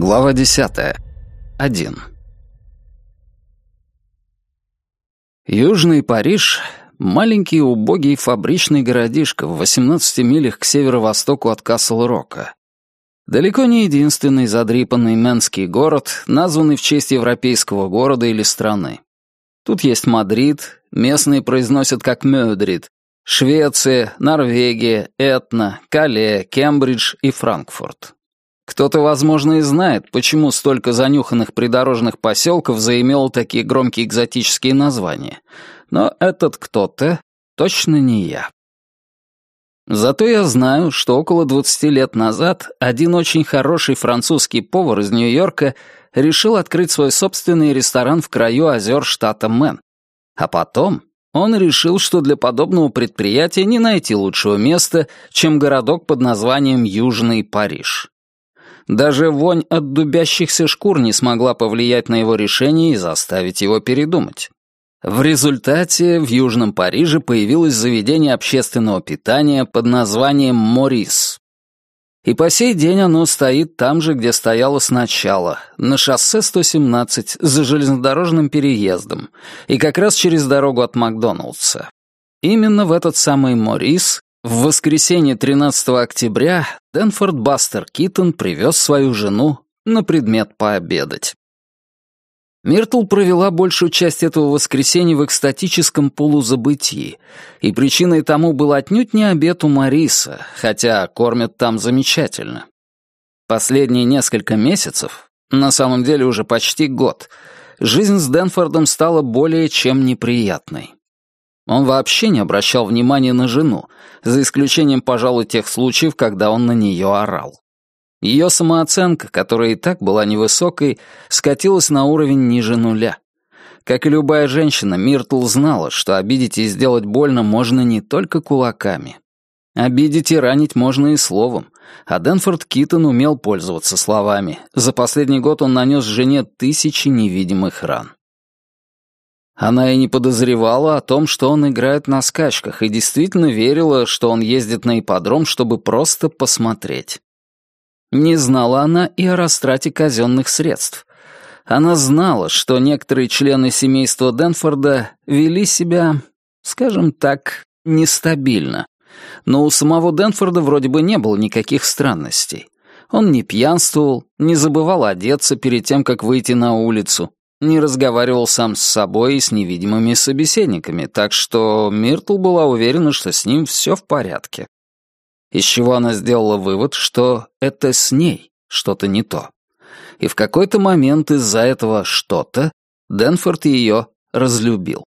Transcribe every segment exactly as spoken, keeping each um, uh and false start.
Глава десятая. Один. Южный Париж — маленький убогий фабричный городишко в восемнадцати милях к северо-востоку от Касл-Рока. Далеко не единственный задрипанный менский город, названный в честь европейского города или страны. Тут есть Мадрид, местные произносят как Мёдрид, Швеция, Норвегия, Этна, Кале, Кембридж и Франкфурт. Кто-то, возможно, и знает, почему столько занюханных придорожных поселков заимело такие громкие экзотические названия. Но этот кто-то точно не я. Зато я знаю, что около двадцати лет назад один очень хороший французский повар из Нью-Йорка решил открыть свой собственный ресторан в краю озер штата Мэн. А потом он решил, что для подобного предприятия не найти лучшего места, чем городок под названием Южный Париж. Даже вонь от дубящихся шкур не смогла повлиять на его решение и заставить его передумать. В результате в Южном Париже появилось заведение общественного питания под названием «Морис». И по сей день оно стоит там же, где стояло сначала, на шоссе сто семнадцать, за железнодорожным переездом, и как раз через дорогу от Макдоналдса. Именно в этот самый «Морис» в воскресенье тринадцатого октября Дэнфорд Бастер Китон привез свою жену на предмет пообедать. Миртл провела большую часть этого воскресенья в экстатическом полузабытии, и причиной тому был отнюдь не обед у Мориса, хотя кормят там замечательно. Последние несколько месяцев, на самом деле уже почти год, жизнь с Дэнфордом стала более чем неприятной. Он вообще не обращал внимания на жену, за исключением, пожалуй, тех случаев, когда он на нее орал. Ее самооценка, которая и так была невысокой, скатилась на уровень ниже нуля. Как и любая женщина, Миртл знала, что обидеть и сделать больно можно не только кулаками. Обидеть и ранить можно и словом, а Дэнфорд Китон умел пользоваться словами. За последний год он нанес жене тысячи невидимых ран. Она и не подозревала о том, что он играет на скачках, и действительно верила, что он ездит на ипподром, чтобы просто посмотреть. Не знала она и о растрате казенных средств. Она знала, что некоторые члены семейства Дэнфорда вели себя, скажем так, нестабильно. Но у самого Дэнфорда вроде бы не было никаких странностей. Он не пьянствовал, не забывал одеться перед тем, как выйти на улицу, не разговаривал сам с собой и с невидимыми собеседниками, так что Миртл была уверена, что с ним все в порядке. Из чего она сделала вывод, что это с ней что-то не то. И в какой-то момент из-за этого что-то Дэнфорд ее разлюбил.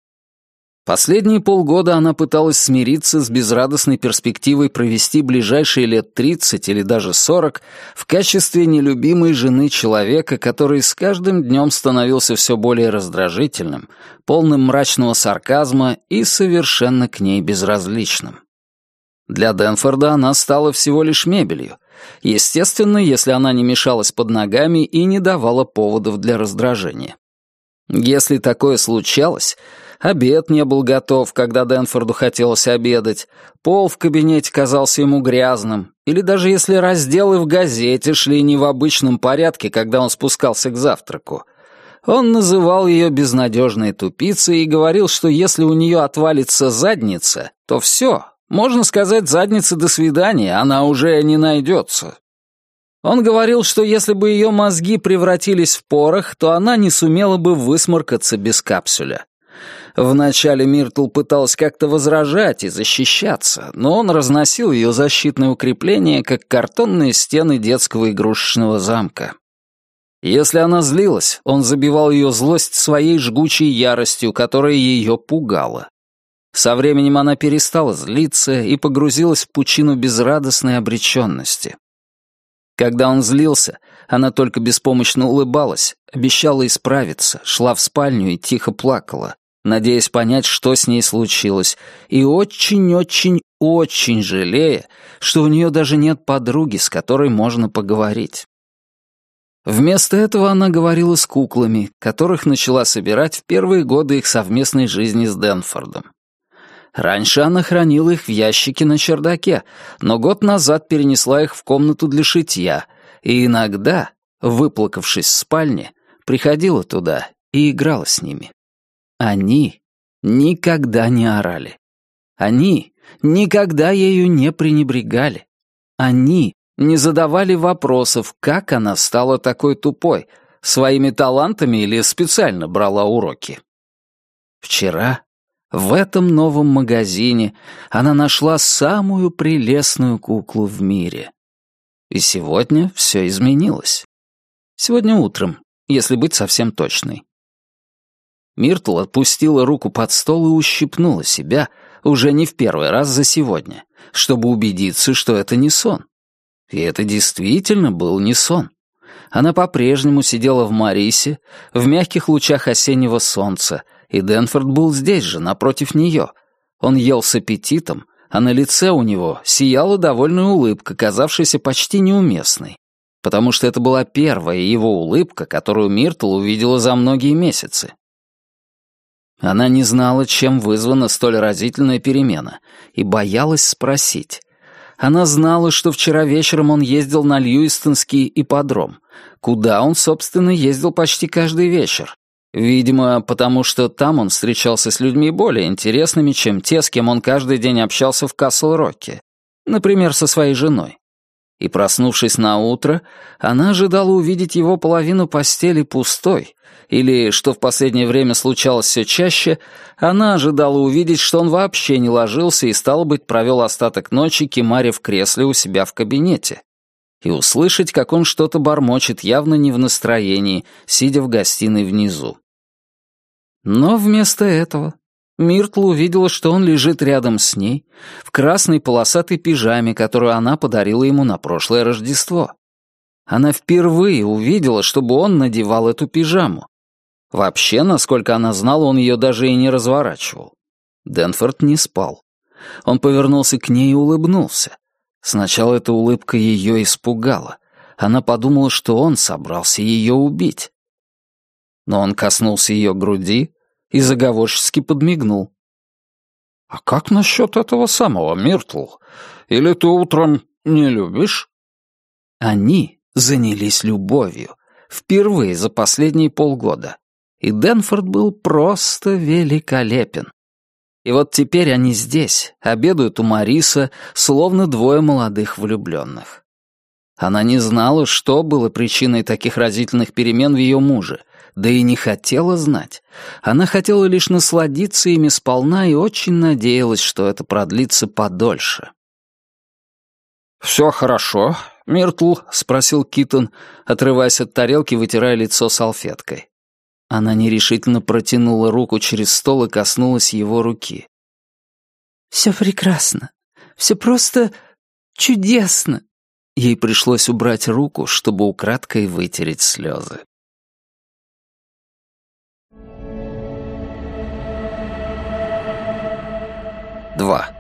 Последние полгода она пыталась смириться с безрадостной перспективой провести ближайшие лет тридцать или даже сорок в качестве нелюбимой жены человека, который с каждым днем становился все более раздражительным, полным мрачного сарказма и совершенно к ней безразличным. Для Дэнфорда она стала всего лишь мебелью. Естественно, если она не мешалась под ногами и не давала поводов для раздражения. Если такое случалось, обед не был готов, когда Дэнфорду хотелось обедать, пол в кабинете казался ему грязным, или даже если разделы в газете шли не в обычном порядке, когда он спускался к завтраку. Он называл ее безнадежной тупицей и говорил, что если у нее отвалится задница, то все, можно сказать заднице «до свидания», она уже не найдется. Он говорил, что если бы ее мозги превратились в порох, то она не сумела бы высморкаться без капсуля. Вначале Миртл пыталась как-то возражать и защищаться, но он разносил ее защитные укрепления, как картонные стены детского игрушечного замка. Если она злилась, он забивал ее злость своей жгучей яростью, которая ее пугала. Со временем она перестала злиться и погрузилась в пучину безрадостной обреченности. Когда он злился, она только беспомощно улыбалась, обещала исправиться, шла в спальню и тихо плакала, надеясь понять, что с ней случилось, и очень-очень-очень жалея, что у нее даже нет подруги, с которой можно поговорить. Вместо этого она говорила с куклами, которых начала собирать в первые годы их совместной жизни с Дэнфордом. Раньше она хранила их в ящике на чердаке, но год назад перенесла их в комнату для шитья, и иногда, выплакавшись в спальне, приходила туда и играла с ними. Они никогда не орали. Они никогда ею не пренебрегали. Они не задавали вопросов, как она стала такой тупой, своими талантами или специально брала уроки. Вчера в этом новом магазине она нашла самую прелестную куклу в мире. И сегодня все изменилось. Сегодня утром, если быть совсем точной. Миртл отпустила руку под стол и ущипнула себя, уже не в первый раз за сегодня, чтобы убедиться, что это не сон. И это действительно был не сон. Она по-прежнему сидела в Марисе, в мягких лучах осеннего солнца, и Дэнфорд был здесь же, напротив нее. Он ел с аппетитом, а на лице у него сияла довольная улыбка, казавшаяся почти неуместной, потому что это была первая его улыбка, которую Миртл увидела за многие месяцы. Она не знала, чем вызвана столь разительная перемена, и боялась спросить. Она знала, что вчера вечером он ездил на Льюистонский ипподром, куда он, собственно, ездил почти каждый вечер. Видимо, потому что там он встречался с людьми более интересными, чем те, с кем он каждый день общался в Касл-Роке, например, со своей женой. И, проснувшись на утро, она ожидала увидеть его половину постели пустой, или, что в последнее время случалось все чаще, она ожидала увидеть, что он вообще не ложился и, стало быть, провел остаток ночи кемаря в кресле у себя в кабинете, и услышать, как он что-то бормочет, явно не в настроении, сидя в гостиной внизу. Но вместо этого Миртл увидела, что он лежит рядом с ней, в красной полосатой пижаме, которую она подарила ему на прошлое Рождество. Она впервые увидела, чтобы он надевал эту пижаму. Вообще, насколько она знала, он ее даже и не разворачивал. Дэнфорд не спал. Он повернулся к ней и улыбнулся. Сначала эта улыбка ее испугала. Она подумала, что он собрался ее убить. Но он коснулся ее груди и заговорчески подмигнул. «А как насчет этого самого, Миртл? Или ты утром не любишь?» Они занялись любовью. Впервые за последние полгода. И Дэнфорд был просто великолепен. И вот теперь они здесь, обедают у Мариса, словно двое молодых влюбленных. Она не знала, что было причиной таких разительных перемен в ее муже, да и не хотела знать. Она хотела лишь насладиться ими сполна и очень надеялась, что это продлится подольше. «Все хорошо, Миртл?» — спросил Китон, отрываясь от тарелки, вытирая лицо салфеткой. Она нерешительно протянула руку через стол и коснулась его руки. «Все прекрасно. Все просто чудесно». Ей пришлось убрать руку, чтобы украдкой вытереть слезы. Два.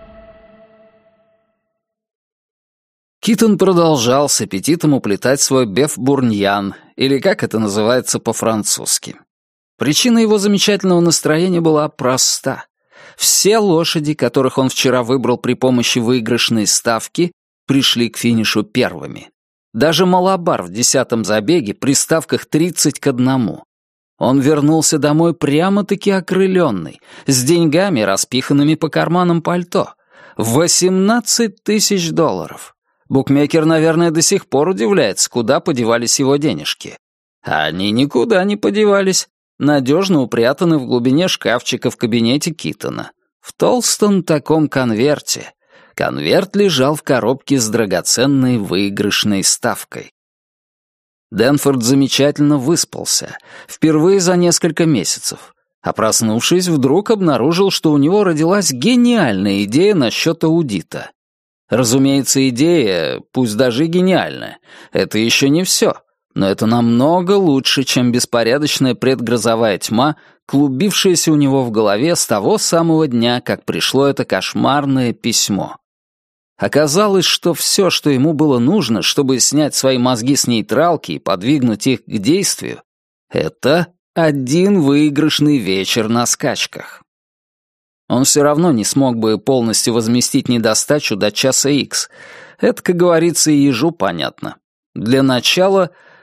Китон продолжал с аппетитом уплетать свой беф-бурньян, или как это называется по-французски. Причина его замечательного настроения была проста. Все лошади, которых он вчера выбрал при помощи выигрышной ставки, пришли к финишу первыми. Даже Малабар в десятом забеге при ставках тридцать к одному. Он вернулся домой прямо-таки окрыленный, с деньгами, распиханными по карманам пальто. восемнадцать тысяч долларов. Букмекер, наверное, до сих пор удивляется, куда подевались его денежки. А они никуда не подевались. Надежно упрятаны в глубине шкафчика в кабинете Китона. В толстом таком конверте. Конверт лежал в коробке с драгоценной выигрышной ставкой. Дэнфорд замечательно выспался, впервые за несколько месяцев, а проснувшись, вдруг обнаружил, что у него родилась гениальная идея насчет аудита. Разумеется, идея, пусть даже гениальная, это еще не все. Но это намного лучше, чем беспорядочная предгрозовая тьма, клубившаяся у него в голове с того самого дня, как пришло это кошмарное письмо. Оказалось, что все, что ему было нужно, чтобы снять свои мозги с нейтралки и подвигнуть их к действию, это один выигрышный вечер на скачках. Он все равно не смог бы полностью возместить недостачу до часа икс. Это, как говорится, и ежу понятно. Для начала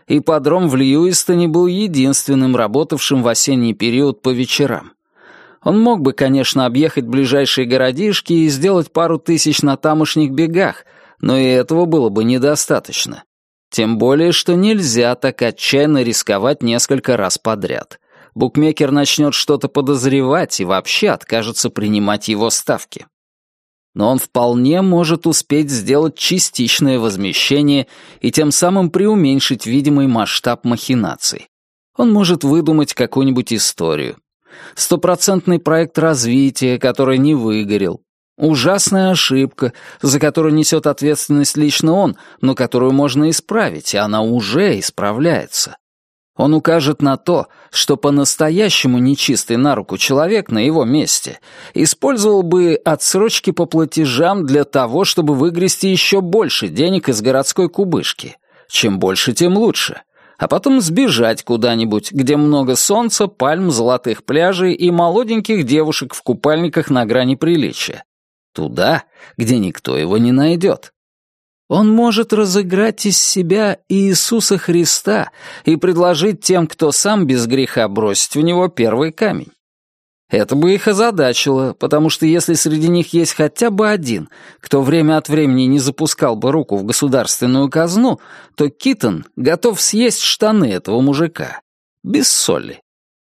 ипподром в Льюистоне был единственным работавшим в осенний период по вечерам. Он мог бы, конечно, объехать ближайшие городишки и сделать пару тысяч на тамошних бегах, но и этого было бы недостаточно. Тем более, что нельзя так отчаянно рисковать несколько раз подряд. Букмекер начнет что-то подозревать и вообще откажется принимать его ставки. Но он вполне может успеть сделать частичное возмещение и тем самым преуменьшить видимый масштаб махинаций. Он может выдумать какую-нибудь историю. Стопроцентный проект развития, который не выгорел. Ужасная ошибка, за которую несет ответственность лично он, но которую можно исправить, и она уже исправляется. Он укажет на то, что по-настоящему нечистый на руку человек на его месте использовал бы отсрочки по платежам для того, чтобы выгрести еще больше денег из городской кубышки. Чем больше, тем лучше. А потом сбежать куда-нибудь, где много солнца, пальм, золотых пляжей и молоденьких девушек в купальниках на грани приличия. Туда, где никто его не найдет. Он может разыграть из себя Иисуса Христа и предложить тем, кто сам без греха, бросить в него первый камень. Это бы их озадачило, потому что если среди них есть хотя бы один, кто время от времени не запускал бы руку в государственную казну, то Китон готов съесть штаны этого мужика. Без соли.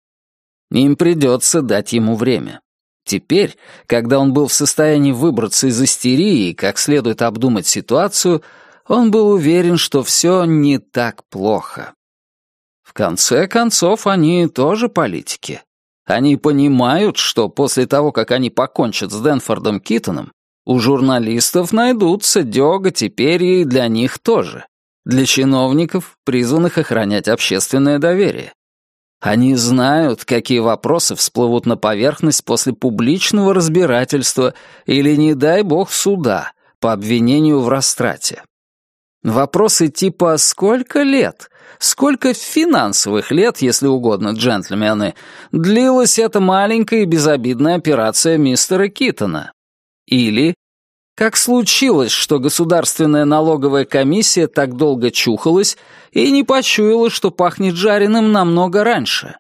Им придется дать ему время. Теперь, когда он был в состоянии выбраться из истерии и как следует обдумать ситуацию, он был уверен, что все не так плохо. В конце концов, они тоже политики. Они понимают, что после того, как они покончат с Дэнфордом Китоном, у журналистов найдутся дёготь и перья и для них тоже. Для чиновников, призванных охранять общественное доверие. Они знают, какие вопросы всплывут на поверхность после публичного разбирательства или, не дай бог, суда по обвинению в растрате. Вопросы типа «Сколько лет?» Сколько финансовых лет, если угодно, джентльмены, длилась эта маленькая и безобидная операция мистера Китона? Или как случилось, что государственная налоговая комиссия так долго чухалась и не почуяла, что пахнет жареным намного раньше?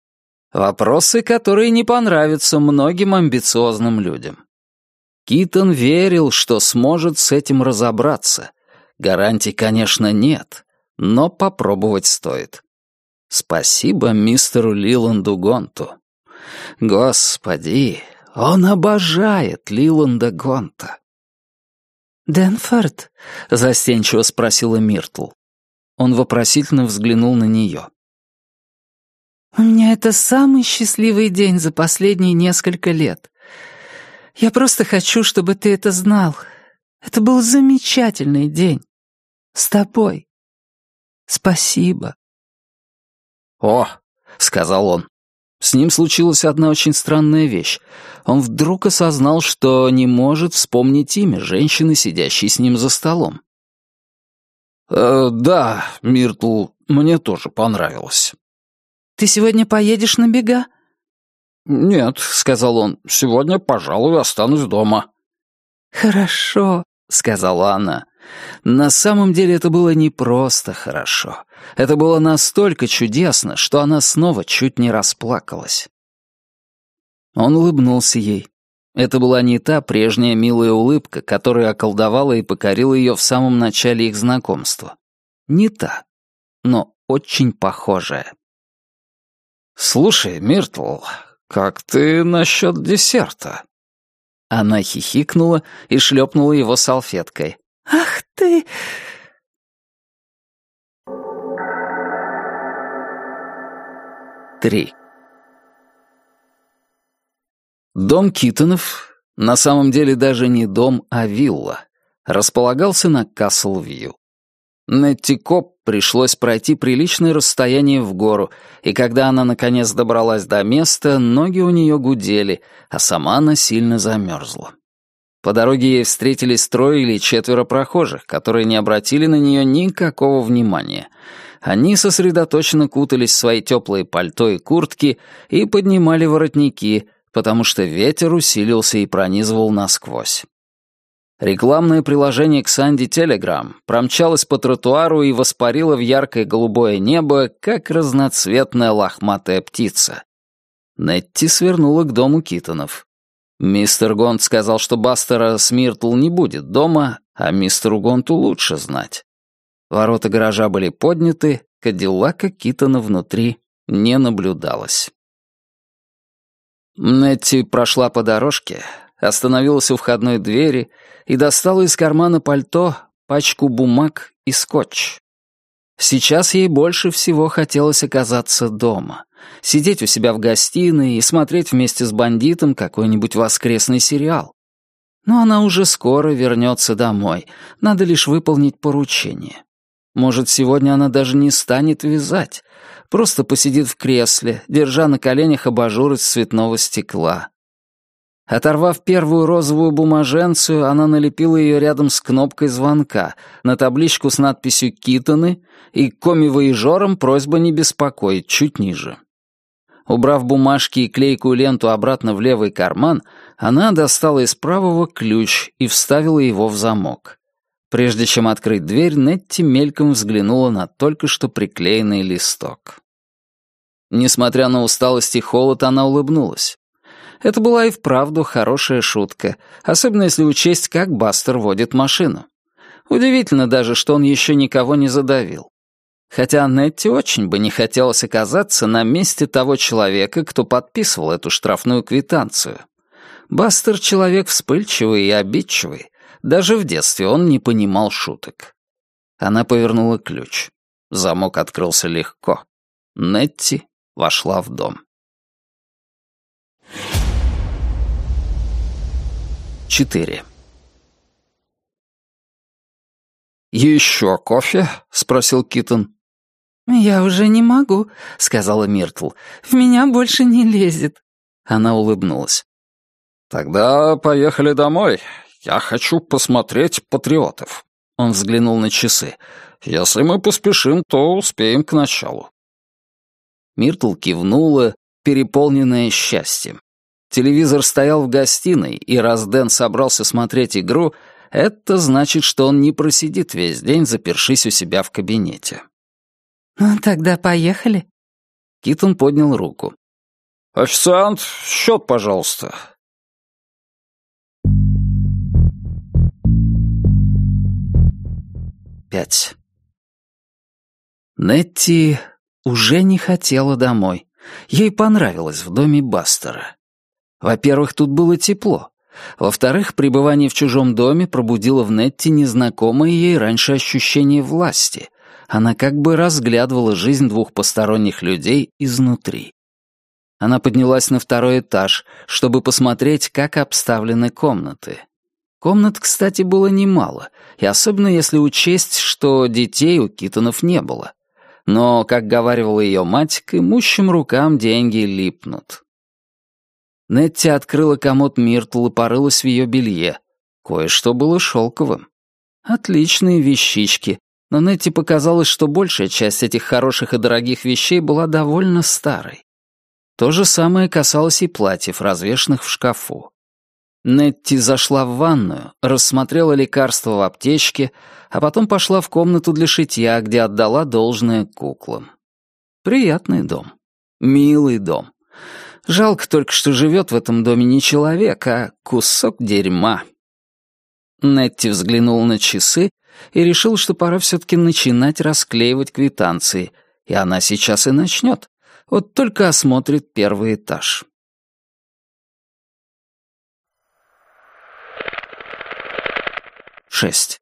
Вопросы, которые не понравятся многим амбициозным людям. Китон верил, что сможет с этим разобраться. Гарантий, конечно, нет, но попробовать стоит. Спасибо мистеру Лиланду Гонту. Господи, он обожает Лиланда Гонта. «Дэнфорд?» — застенчиво спросила Миртл. Он вопросительно взглянул на нее. «У меня это самый счастливый день за последние несколько лет. Я просто хочу, чтобы ты это знал. Это был замечательный день. С тобой. Спасибо». «О!» — сказал он. С ним случилась одна очень странная вещь. Он вдруг осознал, что не может вспомнить имя женщины, сидящей с ним за столом. «Э, «Да, Миртл, мне тоже понравилось». «Ты сегодня поедешь на бега?» «Нет», — сказал он, — «сегодня, пожалуй, останусь дома». «Хорошо», — сказала она. На самом деле это было не просто хорошо. Это было настолько чудесно, что она снова чуть не расплакалась. Он улыбнулся ей. Это была не та прежняя милая улыбка, которая околдовала и покорила ее в самом начале их знакомства. Не та, но очень похожая. «Слушай, Миртл, как ты насчет десерта?» Она хихикнула и шлепнула его салфеткой. «Ах ты!» Три. Дом Китонов, на самом деле даже не дом, а вилла, располагался на Касл-Вью. Нетти Коп пришлось пройти приличное расстояние в гору, и когда она наконец добралась до места, ноги у нее гудели, а сама она сильно замерзла. По дороге ей встретились трое или четверо прохожих, которые не обратили на нее никакого внимания. Они сосредоточенно кутались в свои теплые пальто и куртки и поднимали воротники, потому что ветер усилился и пронизывал насквозь. Рекламное приложение к Санди Телеграм промчалось по тротуару и воспарило в яркое голубое небо, как разноцветная лохматая птица. Нетти свернула к дому Китонов. Мистер Гонт сказал, что Бастера с Миртл не будет дома, а мистеру Гонту лучше знать. Ворота гаража были подняты, Кадиллака Китона внутри не наблюдалось. Нетти прошла по дорожке, остановилась у входной двери и достала из кармана пальто пачку бумаг и скотч. Сейчас ей больше всего хотелось оказаться дома, сидеть у себя в гостиной и смотреть вместе с бандитом какой-нибудь воскресный сериал. Но она уже скоро вернется домой, надо лишь выполнить поручение. Может, сегодня она даже не станет вязать, просто посидит в кресле, держа на коленях абажур из цветного стекла. Оторвав первую розовую бумаженцию, она налепила ее рядом с кнопкой звонка, на табличку с надписью «Китоны» и коми-вояжерам просьба не беспокоить, чуть ниже. Убрав бумажки и клейкую ленту обратно в левый карман, она достала из правого ключ и вставила его в замок. Прежде чем открыть дверь, Нетти мельком взглянула на только что приклеенный листок. Несмотря на усталость и холод, она улыбнулась. Это была и вправду хорошая шутка, особенно если учесть, как Бастер водит машину. Удивительно даже, что он еще никого не задавил. Хотя Нетти очень бы не хотелось оказаться на месте того человека, кто подписывал эту штрафную квитанцию. Бастер — человек вспыльчивый и обидчивый. Даже в детстве он не понимал шуток. Она повернула ключ. Замок открылся легко. Нетти вошла в дом. Четыре. «Еще кофе?» — спросил Китон. «Я уже не могу», — сказала Миртл. «В меня больше не лезет». Она улыбнулась. «Тогда поехали домой. Я хочу посмотреть «Патриотов». Он взглянул на часы. «Если мы поспешим, то успеем к началу». Миртл кивнула, переполненная счастьем. Телевизор стоял в гостиной, и раз Дэн собрался смотреть игру, это значит, что он не просидит весь день, запершись у себя в кабинете. «Ну, тогда поехали». Китон поднял руку. «Официант, счет, пожалуйста». Пять. Нетти уже не хотела домой. Ей понравилось в доме Бастера. Во-первых, тут было тепло. Во-вторых, пребывание в чужом доме пробудило в Нетти незнакомое ей раньше ощущение власти. Она как бы разглядывала жизнь двух посторонних людей изнутри. Она поднялась на второй этаж, чтобы посмотреть, как обставлены комнаты. Комнат, кстати, было немало, и особенно если учесть, что детей у Китонов не было. Но, как говаривала ее мать, к имущим рукам деньги липнут. Нетти открыла комод Миртл и порылась в ее белье. Кое-что было шелковым. Отличные вещички, но Нетти показалось, что большая часть этих хороших и дорогих вещей была довольно старой. То же самое касалось и платьев, развешанных в шкафу. Нетти зашла в ванную, рассмотрела лекарства в аптечке, а потом пошла в комнату для шитья, где отдала должное куклам. Приятный дом. Милый дом. Жалко только, что живет в этом доме не человек, а кусок дерьма. Нетти взглянула на часы и решила, что пора все-таки начинать расклеивать квитанции, и она сейчас и начнет. Вот только осмотрит первый этаж. Шесть.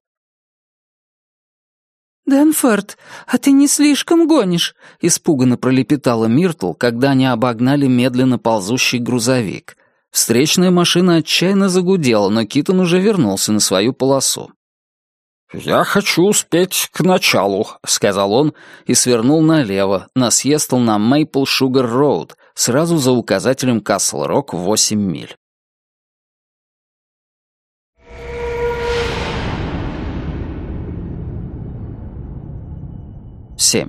«Дэнфорд, а ты не слишком гонишь?» — испуганно пролепетала Миртл, когда они обогнали медленно ползущий грузовик. Встречная машина отчаянно загудела, но Китон уже вернулся на свою полосу. «Я хочу успеть к началу», — сказал он и свернул налево, на съездил на Мейпл Шугар Роуд, сразу за указателем Касл-Рок восемь миль. Семь.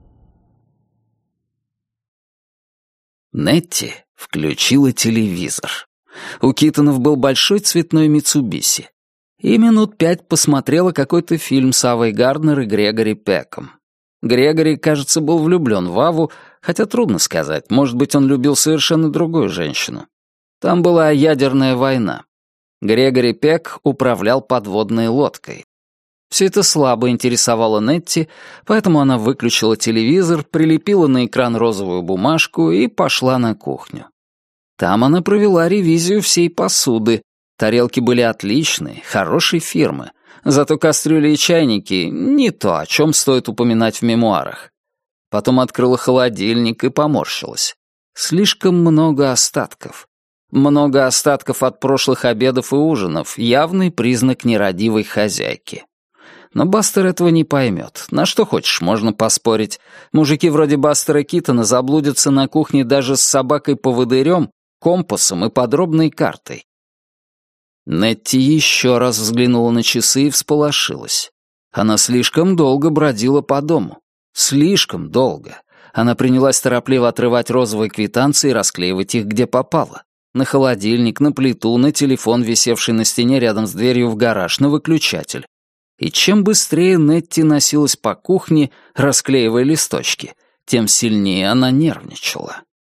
Нетти включила телевизор. У Китонов был большой цветной Митсубиси. и минут пять посмотрела какой-то фильм с Авой Гарднер и Грегори Пеком. Грегори, кажется, был влюблен в Аву, хотя трудно сказать, может быть, он любил совершенно другую женщину. Там была ядерная война. Грегори Пек управлял подводной лодкой. Все это слабо интересовало Нетти, поэтому она выключила телевизор, прилепила на экран розовую бумажку и пошла на кухню. Там она провела ревизию всей посуды. Тарелки были отличные, хорошей фирмы. Зато кастрюли и чайники — не то, о чем стоит упоминать в мемуарах. Потом открыла холодильник и поморщилась. Слишком много остатков. Много остатков от прошлых обедов и ужинов — явный признак нерадивой хозяйки. Но Бастер этого не поймет. На что хочешь, можно поспорить. Мужики вроде Бастера Китона заблудятся на кухне даже с собакой-поводырем, компасом и подробной картой. Нетти еще раз взглянула на часы и всполошилась. Она слишком долго бродила по дому. Слишком долго. Она принялась торопливо отрывать розовые квитанции и расклеивать их где попало. На холодильник, на плиту, на телефон, висевший на стене рядом с дверью в гараж, на выключатель. И чем быстрее Нетти носилась по кухне, расклеивая листочки, тем сильнее она нервничала.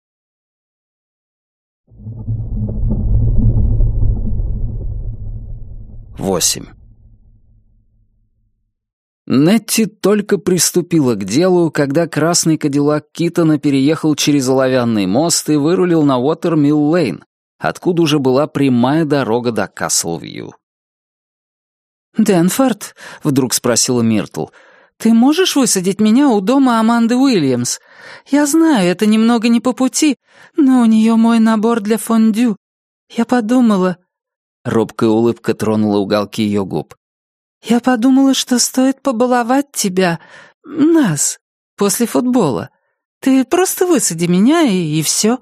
Восемь. Нетти только приступила к делу, когда красный кадиллак Китона переехал через оловянный мост и вырулил на Уотермилл-Лейн, откуда уже была прямая дорога до Касл-Вью. «Дэнфорд», — вдруг спросила Миртл, — «ты можешь высадить меня у дома Аманды Уильямс? Я знаю, это немного не по пути, но у нее мой набор для фондю. Я подумала...» Робкая улыбка тронула уголки ее губ. «Я подумала, что стоит побаловать тебя, нас, после футбола. Ты просто высади меня, и, и все».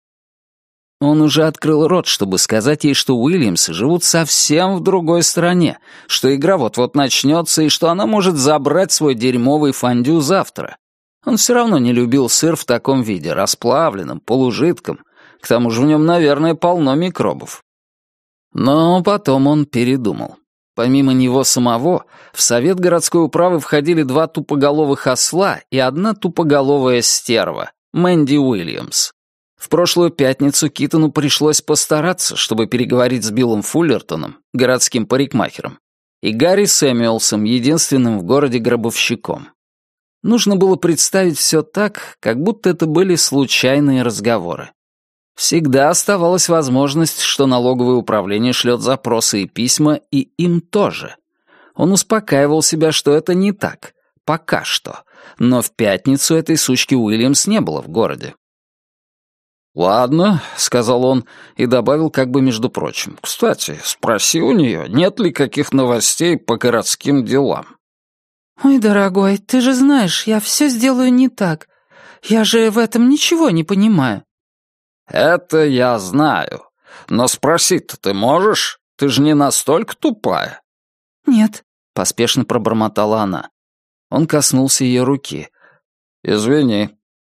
Он уже открыл рот, чтобы сказать ей, что Уильямсы живут совсем в другой стране, что игра вот-вот начнется и что она может забрать свой дерьмовый фондю завтра. Он все равно не любил сыр в таком виде, расплавленном, полужидком. К тому же в нем, наверное, полно микробов. Но потом он передумал. Помимо него самого, в совет городской управы входили два тупоголовых осла и одна тупоголовая стерва, Мэнди Уильямс. В прошлую пятницу Китону пришлось постараться, чтобы переговорить с Биллом Фуллертоном, городским парикмахером, и Гарри Сэмюэлсом, единственным в городе гробовщиком. Нужно было представить все так, как будто это были случайные разговоры. Всегда оставалась возможность, что налоговое управление шлет запросы и письма, и им тоже. Он успокаивал себя, что это не так, пока что, но в пятницу этой сучки Уильямс не было в городе. «Ладно», — сказал он и добавил как бы между прочим. «Кстати, спроси у нее, нет ли каких новостей по городским делам». «Ой, дорогой, ты же знаешь, я все сделаю не так. Я же в этом ничего не понимаю». «Это я знаю. Но спросить-то ты можешь? Ты же не настолько тупая». «Нет», — поспешно пробормотала она. Он коснулся ее руки. «Извини».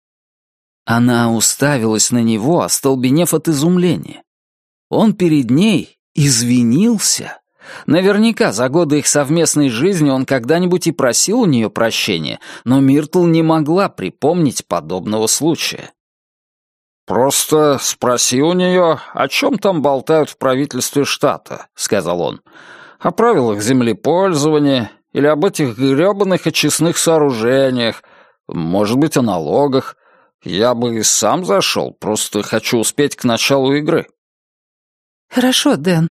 Она уставилась на него, остолбенев от изумления. Он перед ней извинился. Наверняка за годы их совместной жизни он когда-нибудь и просил у нее прощения, но Миртл не могла припомнить подобного случая. «Просто спроси у нее, о чем там болтают в правительстве штата», — сказал он. «О правилах землепользования или об этих грёбаных очистных сооружениях, может быть, о налогах. Я бы и сам зашел, просто хочу успеть к началу игры». «Хорошо, Дэн».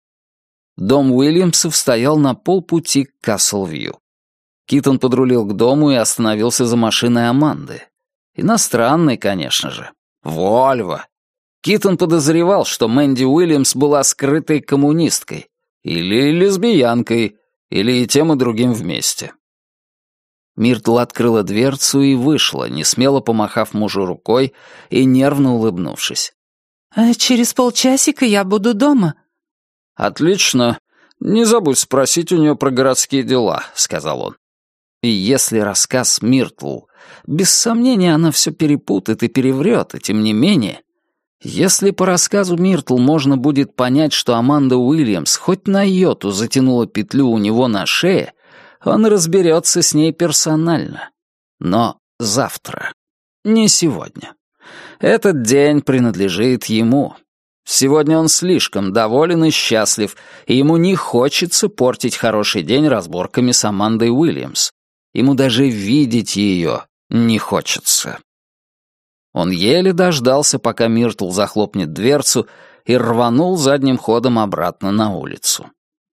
Дом Уильямсов стоял на полпути к Касл-Вью. Китон подрулил к дому и остановился за машиной Аманды. Иностранной, конечно же. Вольво. Китон подозревал, что Мэнди Уильямс была скрытой коммунисткой. Или лесбиянкой. Или и тем, и другим вместе. Миртл открыла дверцу и вышла, несмело помахав мужу рукой и нервно улыбнувшись. «А через полчасика я буду дома». «Отлично. Не забудь спросить у нее про городские дела», — сказал он. И если рассказ Миртл, без сомнения, она все перепутает и переврет, и тем не менее, Если по рассказу Миртл можно будет понять, что Аманда Уильямс хоть на йоту затянула петлю у него на шее, он разберется с ней персонально. Но завтра. Не сегодня. Этот день принадлежит ему. Сегодня он слишком доволен и счастлив, и ему не хочется портить хороший день разборками с Амандой Уильямс. Ему даже видеть ее не хочется. Он еле дождался, пока Миртл захлопнет дверцу, и рванул задним ходом обратно на улицу.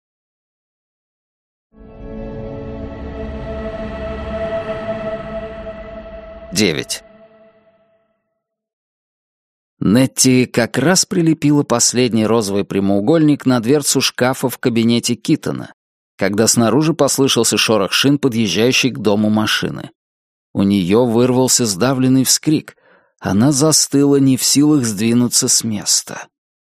Девять. Нетти как раз прилепила последний розовый прямоугольник на дверцу шкафа в кабинете Китона, когда снаружи послышался шорох шин, подъезжающей к дому машины. У нее вырвался сдавленный вскрик. Она застыла, не в силах сдвинуться с места.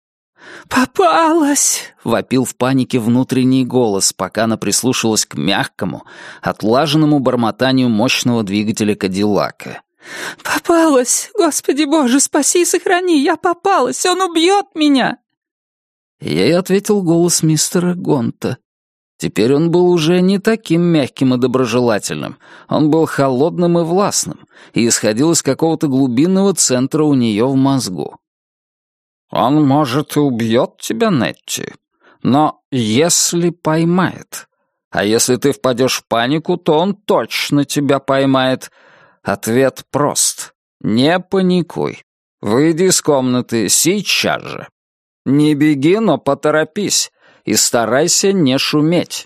«Попалась!» — вопил в панике внутренний голос, пока она прислушивалась к мягкому, отлаженному бормотанию мощного двигателя Кадиллака. «Попалась! Господи Боже, спаси и сохрани! Я попалась! Он убьет меня!» Ей ответил голос мистера Гонта. Теперь он был уже не таким мягким и доброжелательным. Он был холодным и властным и исходил из какого-то глубинного центра у нее в мозгу. «Он, может, и убьет тебя, Нетти, но если поймает. А если ты впадешь в панику, то он точно тебя поймает. Ответ прост. Не паникуй. Выйди из комнаты сейчас же. Не беги, но поторопись. И старайся не шуметь».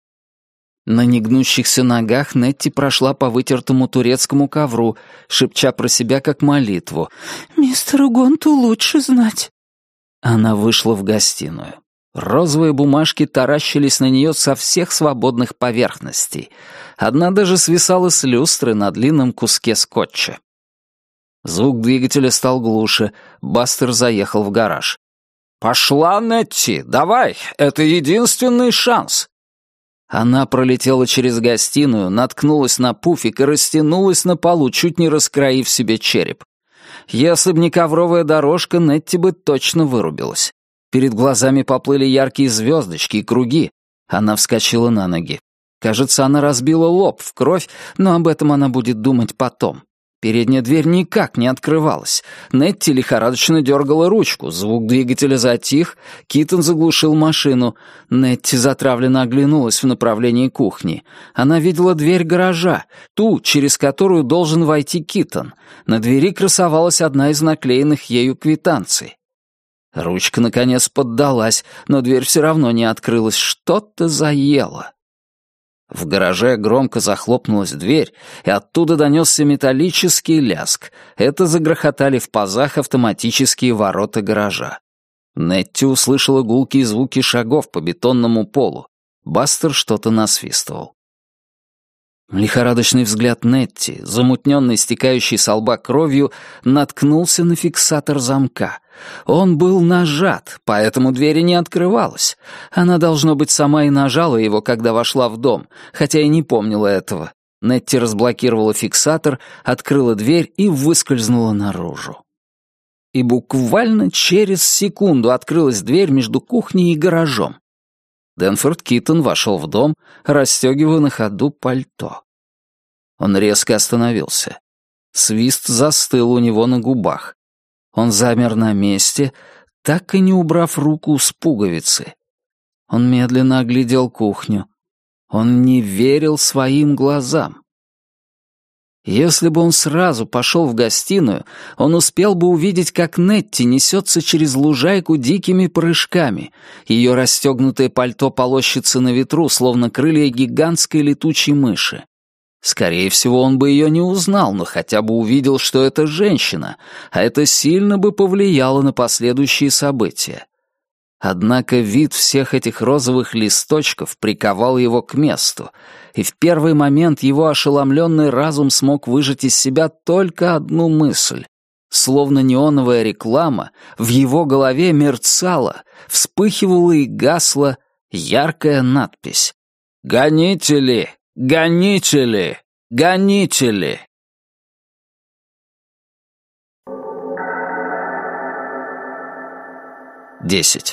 На негнущихся ногах Нетти прошла по вытертому турецкому ковру, шепча про себя как молитву. «Мистеру Гонту лучше знать». Она вышла в гостиную. Розовые бумажки таращились на нее со всех свободных поверхностей. Одна даже свисала с люстры на длинном куске скотча. Звук двигателя стал глуше. Бастер заехал в гараж. «Пошла, Нетти, давай, это единственный шанс!» Она пролетела через гостиную, наткнулась на пуфик и растянулась на полу, чуть не раскроив себе череп. Если б не ковровая дорожка, Нетти бы точно вырубилась. Перед глазами поплыли яркие звездочки и круги. Она вскочила на ноги. Кажется, она разбила лоб в кровь, но об этом она будет думать потом. Передняя дверь никак не открывалась. Нетти лихорадочно дергала ручку, звук двигателя затих, Китон заглушил машину. Нетти затравленно оглянулась в направлении кухни. Она видела дверь гаража, ту, через которую должен войти Китон. На двери красовалась одна из наклеенных ею квитанций. Ручка, наконец, поддалась, но дверь все равно не открылась. Что-то заело. В гараже громко захлопнулась дверь, и оттуда донесся металлический лязг. Это загрохотали в пазах автоматические ворота гаража. Нетти услышала гулкие звуки шагов по бетонному полу. Бастер что-то насвистывал. Лихорадочный взгляд Нетти, замутненный стекающей со лба кровью, наткнулся на фиксатор замка. Он был нажат, поэтому дверь не открывалась. Она, должно быть, сама и нажала его, когда вошла в дом, хотя и не помнила этого. Нетти разблокировала фиксатор, открыла дверь и выскользнула наружу. И буквально через секунду открылась дверь между кухней и гаражом. Дэнфорд Китон вошел в дом, расстегивая на ходу пальто. Он резко остановился. Свист застыл у него на губах. Он замер на месте, так и не убрав руку с пуговицы. Он медленно оглядел кухню. Он не верил своим глазам. Если бы он сразу пошел в гостиную, он успел бы увидеть, как Нетти несется через лужайку дикими прыжками. Ее расстегнутое пальто полощется на ветру, словно крылья гигантской летучей мыши. Скорее всего, он бы ее не узнал, но хотя бы увидел, что это женщина, а это сильно бы повлияло на последующие события. Однако вид всех этих розовых листочков приковал его к месту, и в первый момент его ошеломленный разум смог выжать из себя только одну мысль. Словно неоновая реклама, в его голове мерцала, вспыхивала и гасла яркая надпись: «Гонители! Гонители! Гонители!» десять.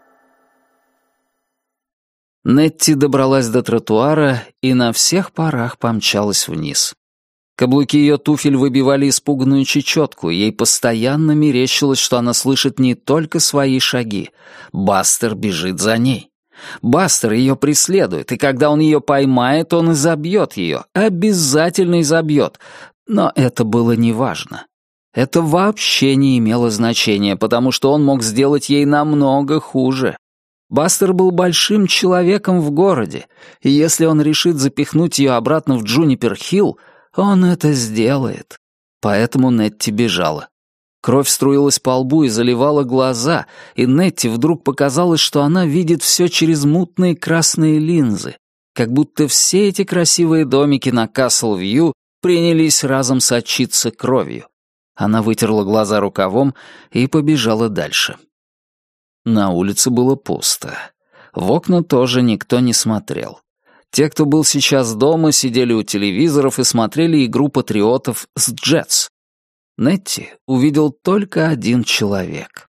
Нетти добралась до тротуара и на всех парах помчалась вниз. Каблуки ее туфель выбивали испуганную чечетку, и ей постоянно мерещилось, что она слышит не только свои шаги. Бастер бежит за ней. Бастер ее преследует, и когда он ее поймает, он изобьет ее, обязательно изобьет. Но это было неважно. Это вообще не имело значения, потому что он мог сделать ей намного хуже. Бастер был большим человеком в городе, и если он решит запихнуть ее обратно в Джунипер-Хилл, он это сделает. Поэтому Нетти бежала. Кровь струилась по лбу и заливала глаза, и Нетти вдруг показалось, что она видит все через мутные красные линзы, как будто все эти красивые домики на Касл-Вью принялись разом сочиться кровью. Она вытерла глаза рукавом и побежала дальше. На улице было пусто. В окна тоже никто не смотрел. Те, кто был сейчас дома, сидели у телевизоров и смотрели игру патриотов с Джетс. Нетти увидел только один человек.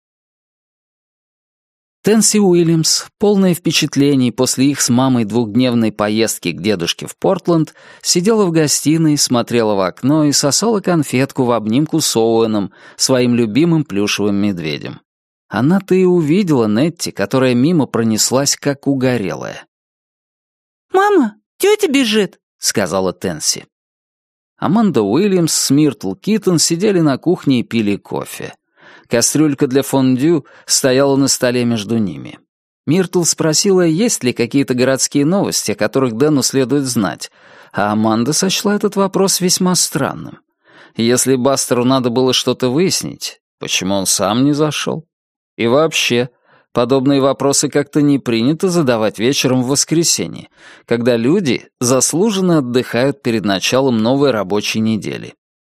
Тенси Уильямс, полная впечатлений после их с мамой двухдневной поездки к дедушке в Портленд, сидела в гостиной, смотрела в окно и сосала конфетку в обнимку с Оуэном, своим любимым плюшевым медведем. Она-то и увидела Нетти, которая мимо пронеслась, как угорелая. «Мама, тетя бежит», — сказала Тенси. Аманда Уильямс с Миртл Киттон сидели на кухне и пили кофе. Кастрюлька для фондю стояла на столе между ними. Миртл спросила, есть ли какие-то городские новости, о которых Дэну следует знать, а Аманда сочла этот вопрос весьма странным. Если Бастеру надо было что-то выяснить, почему он сам не зашел? И вообще, подобные вопросы как-то не принято задавать вечером в воскресенье, когда люди заслуженно отдыхают перед началом новой рабочей недели.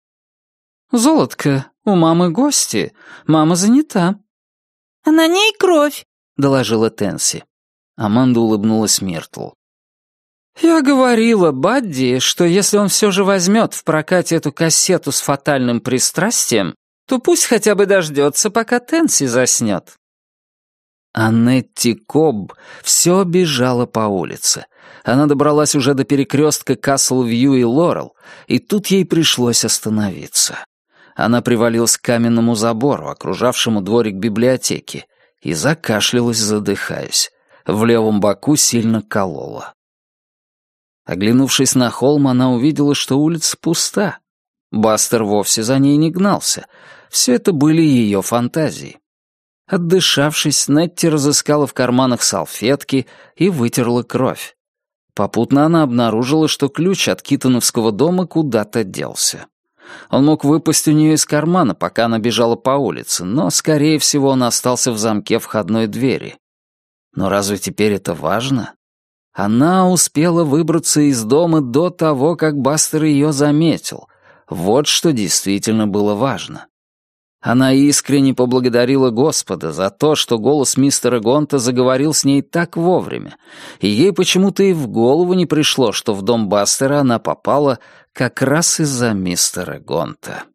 «Золотко, у мамы гости. Мама занята». «А на ней кровь», — доложила Тенси. Аманда улыбнулась Миртл. «Я говорила Бадди, что если он все же возьмет в прокате эту кассету с фатальным пристрастием, то пусть хотя бы дождется, пока Тенси заснет». А Нетти Кобб все бежала по улице. Она добралась уже до перекрестка Касл-Вью и Лорел, и тут ей пришлось остановиться. Она привалилась к каменному забору, окружавшему дворик библиотеки, и закашлялась, задыхаясь. В левом боку сильно колола. Оглянувшись на холм, она увидела, что улица пуста. Бастер вовсе за ней не гнался. Все это были ее фантазии. Отдышавшись, Нетти разыскала в карманах салфетки и вытерла кровь. Попутно она обнаружила, что ключ от Киттоновского дома куда-то делся. Он мог выпасть у нее из кармана, пока она бежала по улице, но, скорее всего, он остался в замке входной двери. Но разве теперь это важно? Она успела выбраться из дома до того, как Бастер ее заметил. Вот что действительно было важно. Она искренне поблагодарила Господа за то, что голос мистера Гонта заговорил с ней так вовремя, и ей почему-то и в голову не пришло, что в дом Бастера она попала как раз из-за мистера Гонта.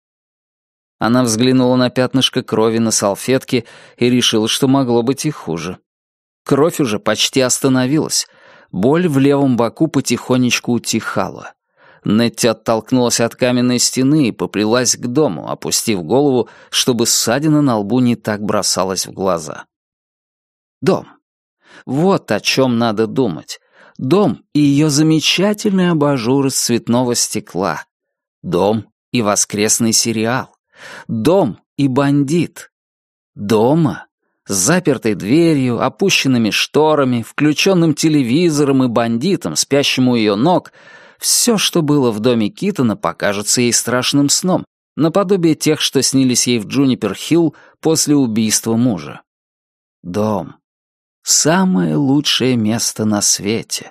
Она взглянула на пятнышко крови на салфетке и решила, что могло быть и хуже. Кровь уже почти остановилась, боль в левом боку потихонечку утихала. Нетти оттолкнулась от каменной стены и поплелась к дому, опустив голову, чтобы ссадина на лбу не так бросалась в глаза. Дом. Вот о чем надо думать. Дом и ее замечательный абажур из цветного стекла. Дом и воскресный сериал. Дом и бандит. Дома, с запертой дверью, опущенными шторами, включенным телевизором и бандитом, спящим у ее ног — все, что было в доме Киттона, покажется ей страшным сном, наподобие тех, что снились ей в Джунипер-Хилл после убийства мужа. Дом. Самое лучшее место на свете.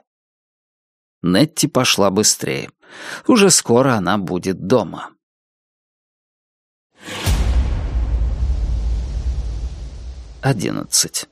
Нетти пошла быстрее. Уже скоро она будет дома. Одиннадцать.